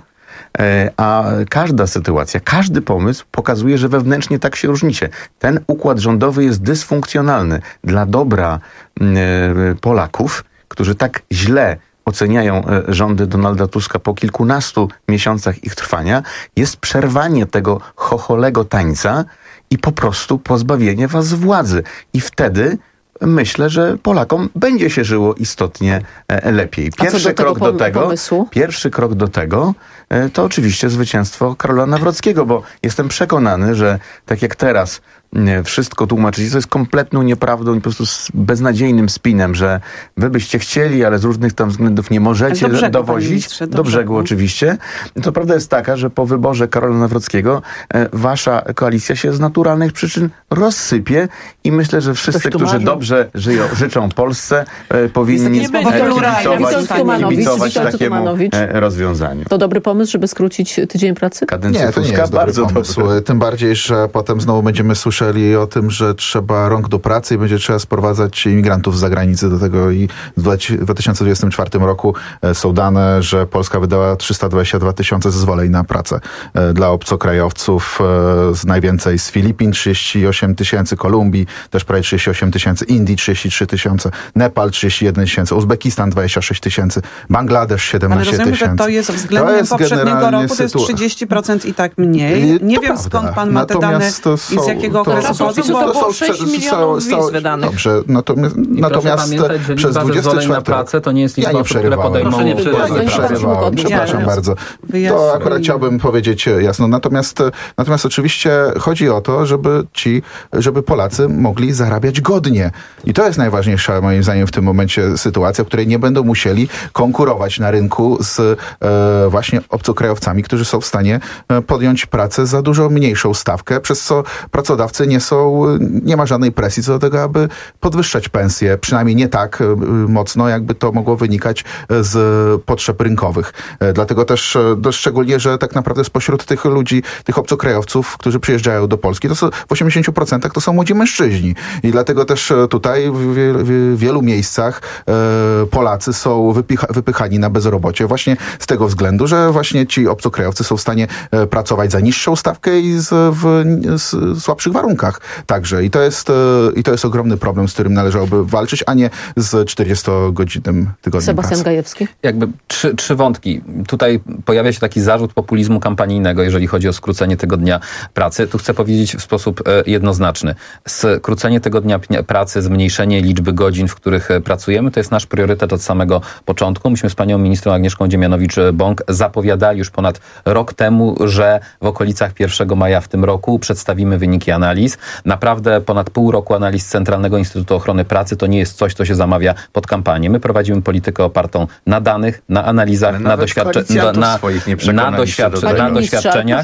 e, a każda sytuacja, każdy pomysł pokazuje, że wewnętrznie tak się różnicie. Ten układ rządowy jest dysfunkcjonalny dla dobra e, Polaków, którzy tak źle oceniają rządy Donalda Tuska po kilkunastu miesiącach ich trwania, jest przerwanie tego chocholego tańca i po prostu pozbawienie was władzy. I wtedy myślę, że Polakom będzie się żyło istotnie lepiej. Pierwszy do krok do tego, pomysłu? pierwszy krok do tego to oczywiście zwycięstwo Karola Nawrockiego, bo jestem przekonany, że tak jak teraz wszystko tłumaczycie, to jest kompletną nieprawdą i po prostu z beznadziejnym spinem, że wy byście chcieli, ale z różnych tam względów nie możecie do brzegu, dowozić. Do, do brzegu oczywiście. To prawda jest taka, że po wyborze Karola Nawrockiego e, wasza koalicja się z naturalnych przyczyn rozsypie i myślę, że wszyscy, którzy marzą. dobrze żyją, życzą Polsce, e, powinni kibicować, kibicować takiemu e, rozwiązaniu. To dobry pomysł, żeby skrócić tydzień pracy? Kadencja nie, to nie jest bardzo dobry pomysł. Dobry. Tym bardziej, że potem znowu będziemy słyszeli o tym, że trzeba rąk do pracy i będzie trzeba sprowadzać imigrantów z zagranicy do tego i w dwa tysiące dwudziestym czwartym roku są dane, że Polska wydała trzysta dwadzieścia dwa tysiące zezwoleń na pracę dla obcokrajowców, z najwięcej z Filipin trzydzieści osiem tysięcy, Kolumbii też prawie trzydzieści osiem tysięcy, Indii trzydzieści trzy tysiące, Nepal trzydzieści jeden tysięcy, Uzbekistan dwadzieścia sześć tysięcy, Bangladesz siedemnaście tysięcy. Ale rozumiem, że to jest względem to jest poprzedniego roku, to jest trzydzieści procent i tak mniej. Nie to wiem prawda. skąd pan ma te dane i z jakiego To, to, to, to było sześć milionów wiz wydanych. Dobrze, natomiast, natomiast przez dwudziesty czwarty na pracę to nie jest liczba ja nie osób, które podejmą... Proszę nie przerywałem, ja nie przerywałem, przepraszam bardzo. To akurat chciałbym powiedzieć jasno. Natomiast, natomiast oczywiście chodzi o to, żeby ci, żeby Polacy mogli zarabiać godnie. I to jest najważniejsza moim zdaniem w tym momencie sytuacja, w której nie będą musieli konkurować na rynku z e, właśnie obcokrajowcami, którzy są w stanie podjąć pracę za dużo mniejszą stawkę, przez co pracodawcy nie są, nie ma żadnej presji co do tego, aby podwyższać pensje, przynajmniej nie tak mocno, jakby to mogło wynikać z potrzeb rynkowych. Dlatego też szczególnie, że tak naprawdę spośród tych ludzi, tych obcokrajowców, którzy przyjeżdżają do Polski, to są, w osiemdziesięciu procentach to są młodzi mężczyźni. I dlatego też tutaj w, w wielu miejscach e, Polacy są wypycha, wypychani na bezrobocie właśnie z tego względu, że właśnie jednocześnie ci obcokrajowcy są w stanie pracować za niższą stawkę i z, w z słabszych warunkach także. I to jest, i to jest ogromny problem, z którym należałoby walczyć, a nie z czterdziestogodzinnym tygodniem Sebastian pracy. Gajewski. Jakby trzy, trzy wątki. Tutaj pojawia się taki zarzut populizmu kampanijnego, jeżeli chodzi o skrócenie tego dnia pracy. Tu chcę powiedzieć w sposób jednoznaczny. Skrócenie tego dnia pracy, zmniejszenie liczby godzin, w których pracujemy, to jest nasz priorytet od samego początku. Myśmy z panią ministrą Agnieszką Dziemianowicz-Bąk zapowiadali już ponad rok temu, że w okolicach pierwszego maja w tym roku przedstawimy wyniki analiz. Naprawdę ponad pół roku analiz Centralnego Instytutu Ochrony Pracy to nie jest coś, co się zamawia pod kampanię. My prowadzimy politykę opartą na danych, na analizach, na, doświadcze- na, na, na, doświadcze- na doświadczeniach,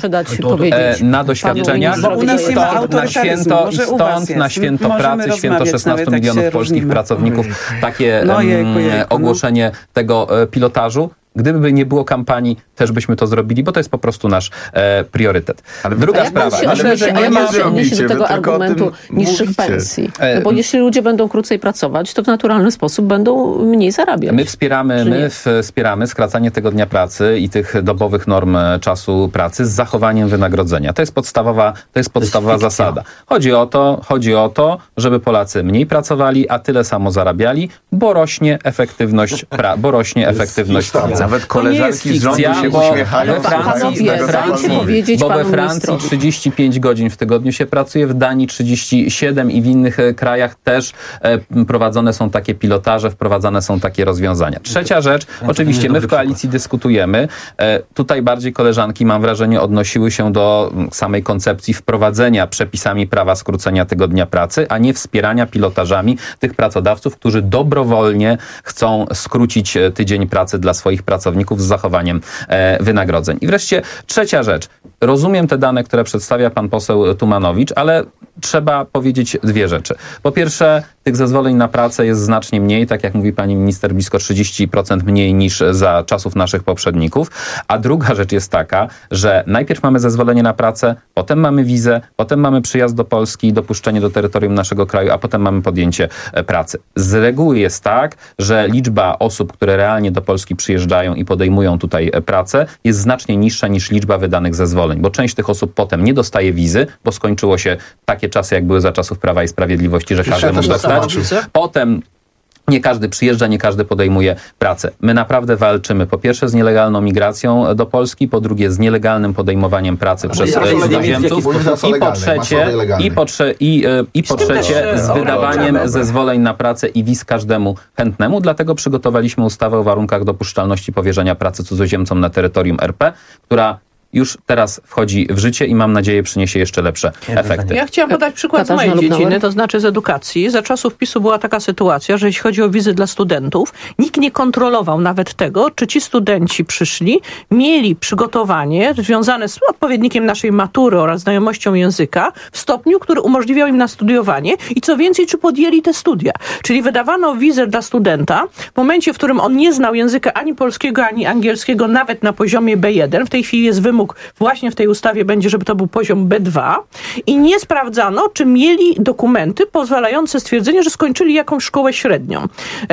e, na doświadczeniach i stąd na święto, i stąd na święto pracy, święto szesnastu milionów polskich pracowników, takie no, jejku, jejku, ogłoszenie no. tego e, pilotażu. Gdyby nie było kampanii, też byśmy to zrobili, bo to jest po prostu nasz e, priorytet. Ale Druga jak sprawa. Się odniesie, ale jak się odniesie do tego argumentu niższych mówicie. pensji? No bo jeśli ludzie będą krócej pracować, to w naturalny sposób będą mniej zarabiać. My wspieramy, my wspieramy skracanie tego dnia pracy i tych dobowych norm czasu pracy z zachowaniem wynagrodzenia. To jest podstawowa, to jest podstawowa to jest zasada. Chodzi o to, chodzi o to, żeby Polacy mniej pracowali, a tyle samo zarabiali, bo rośnie efektywność, pra, bo rośnie efektywność pracy. Nawet koleżanki z rządu się bo uśmiechają. We Francji, we Francji, bo we Francji trzydzieści pięć godzin w tygodniu się pracuje, w Danii trzydzieści siedem i w innych krajach też e, prowadzone są takie pilotaże, wprowadzane są takie rozwiązania. Trzecia rzecz, oczywiście my w koalicji dyskutujemy. E, tutaj bardziej koleżanki, mam wrażenie, odnosiły się do samej koncepcji wprowadzenia przepisami prawa skrócenia tego dnia pracy, a nie wspierania pilotażami tych pracodawców, którzy dobrowolnie chcą skrócić tydzień pracy dla swoich pracowników z zachowaniem e, wynagrodzeń. I wreszcie trzecia rzecz. Rozumiem te dane, które przedstawia pan poseł Tumanowicz, ale trzeba powiedzieć dwie rzeczy. Po pierwsze, tych zezwoleń na pracę jest znacznie mniej, tak jak mówi pani minister, blisko trzydzieści procent mniej niż za czasów naszych poprzedników. A druga rzecz jest taka, że najpierw mamy zezwolenie na pracę, potem mamy wizę, potem mamy przyjazd do Polski, dopuszczenie do terytorium naszego kraju, a potem mamy podjęcie pracy. Z reguły jest tak, że liczba osób, które realnie do Polski przyjeżdżają i podejmują tutaj pracę, jest znacznie niższa niż liczba wydanych zezwoleń, bo część tych osób potem nie dostaje wizy, bo skończyło się takie czasy, jak były za czasów Prawa i Sprawiedliwości, że każdy mógł dostać. Potem nie każdy przyjeżdża, nie każdy podejmuje pracę. My naprawdę walczymy po pierwsze z nielegalną migracją do Polski, po drugie z nielegalnym podejmowaniem pracy przez cudzoziemców i po trzecie, i po, trze- i, i po trzecie z wydawaniem zezwoleń na pracę i wiz każdemu chętnemu. Dlatego przygotowaliśmy ustawę o warunkach dopuszczalności powierzenia pracy cudzoziemcom na terytorium R P, która już teraz wchodzi w życie i mam nadzieję przyniesie jeszcze lepsze efekty. Ja chciałam podać przykład z mojej dziedziny, to znaczy z edukacji. Za czasów PiSu była taka sytuacja, że jeśli chodzi o wizy dla studentów, nikt nie kontrolował nawet tego, czy ci studenci przyszli, mieli przygotowanie związane z odpowiednikiem naszej matury oraz znajomością języka w stopniu, który umożliwiał im na studiowanie i co więcej, czy podjęli te studia. Czyli wydawano wizę dla studenta w momencie, w którym on nie znał języka ani polskiego, ani angielskiego, nawet na poziomie B jeden. W tej chwili jest wymóg właśnie w tej ustawie będzie, żeby to był poziom B dwa i nie sprawdzano, czy mieli dokumenty pozwalające stwierdzenie, że skończyli jakąś szkołę średnią.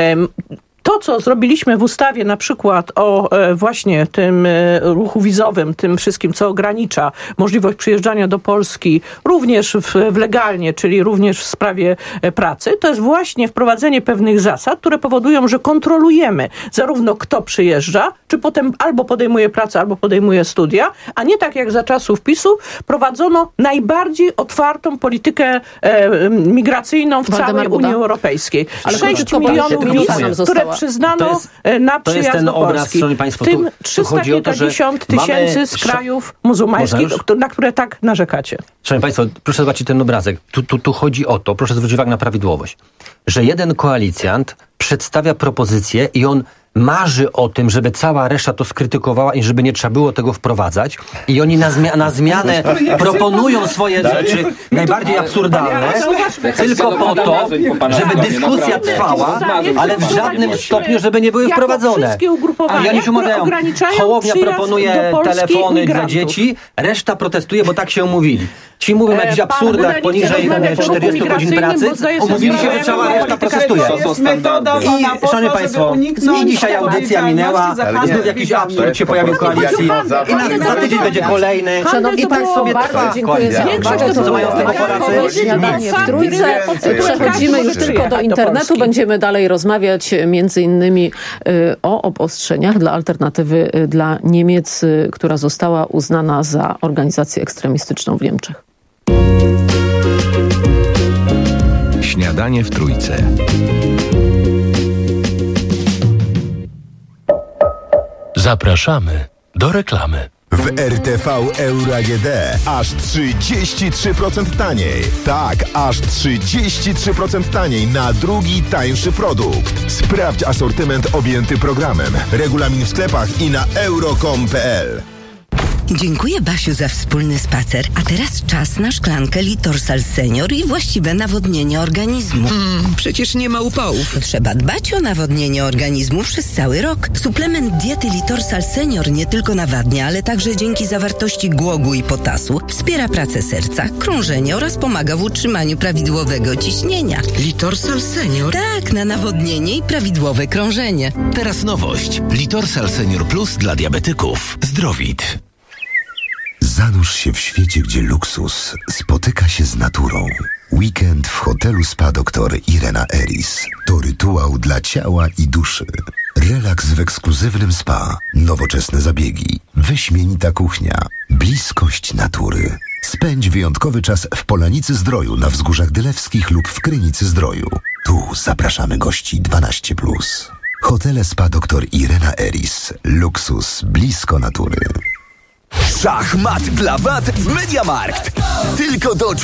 To, co zrobiliśmy w ustawie na przykład o e, właśnie tym e, ruchu wizowym, tym wszystkim, co ogranicza możliwość przyjeżdżania do Polski również w, w legalnie, czyli również w sprawie e, pracy, to jest właśnie wprowadzenie pewnych zasad, które powodują, że kontrolujemy zarówno kto przyjeżdża, czy potem albo podejmuje pracę, albo podejmuje studia, a nie tak jak za czasów PiSu prowadzono najbardziej otwartą politykę e, migracyjną w Waldemar całej Buda. Unii Europejskiej. Ale sześć milionów wiz, które przyznano jest, na przyjazd do Polski. Obraz, w tym trzysta kilkadziesiąt tysięcy z krajów muzułmańskich, na które tak narzekacie. Szanowni Państwo, proszę zobaczyć ten obrazek. Tu, tu, tu chodzi o to, proszę zwrócić uwagę na prawidłowość, że jeden koalicjant przedstawia propozycję i on marzy o tym, żeby cała reszta to skrytykowała i żeby nie trzeba było tego wprowadzać. I oni na, zmi- na zmianę proponują swoje rzeczy najbardziej absurdalne, tylko po to, żeby dyskusja trwała, ale w żadnym stopniu, żeby nie były wprowadzone. A ja nie się umawiają. Hołownia proponuje telefony dla dzieci, reszta protestuje, bo tak się umówili. Ci mówią o jakichś absurdach poniżej czterdziestu godzin pracy. Mówili się, że cała reszta protestuje. I, szanowni państwo, i dzisiaj audycja minęła, znów jakiś absurd się pojawił w koalicji i za tydzień będzie kolejny. Szanowni państwo, bardzo dziękuję za uwagę. Co mają z tego Polacy? Śniadanie w Trójce. Przechodzimy już tylko do internetu. Będziemy dalej rozmawiać między innymi o obostrzeniach dla alternatywy dla Niemiec, która została uznana za organizację ekstremistyczną w Niemczech. Śniadanie w Trójce. Zapraszamy do reklamy. W R T V Euro A G D aż trzydzieści trzy procent taniej. Tak, aż trzydzieści trzy procent taniej na drugi, tańszy produkt. Sprawdź asortyment objęty programem. Regulamin w sklepach i na euro kropka com kropka p l. Dziękuję, Basiu, za wspólny spacer. A teraz czas na szklankę Litorsal Senior i właściwe nawodnienie organizmu. Mm, przecież nie ma upałów. Trzeba dbać o nawodnienie organizmu przez cały rok. Suplement diety Litorsal Senior nie tylko nawadnia, ale także dzięki zawartości głogu i potasu wspiera pracę serca, krążenie oraz pomaga w utrzymaniu prawidłowego ciśnienia. Litorsal Senior? Tak, na nawodnienie i prawidłowe krążenie. Teraz nowość. Litorsal Senior Plus dla diabetyków. Zdrowit. Zanurz się w świecie, gdzie luksus spotyka się z naturą. Weekend w hotelu Spa doktor Irena Eris to rytuał dla ciała i duszy. Relaks w ekskluzywnym spa, nowoczesne zabiegi, wyśmienita kuchnia, bliskość natury. Spędź wyjątkowy czas w Polanicy Zdroju na Wzgórzach Dylewskich lub w Krynicy Zdroju. Tu zapraszamy gości dwanaście plus. Hotele Spa doktor Irena Eris. Luksus blisko natury. Szachmat dla wad w MediaMarkt. Tylko do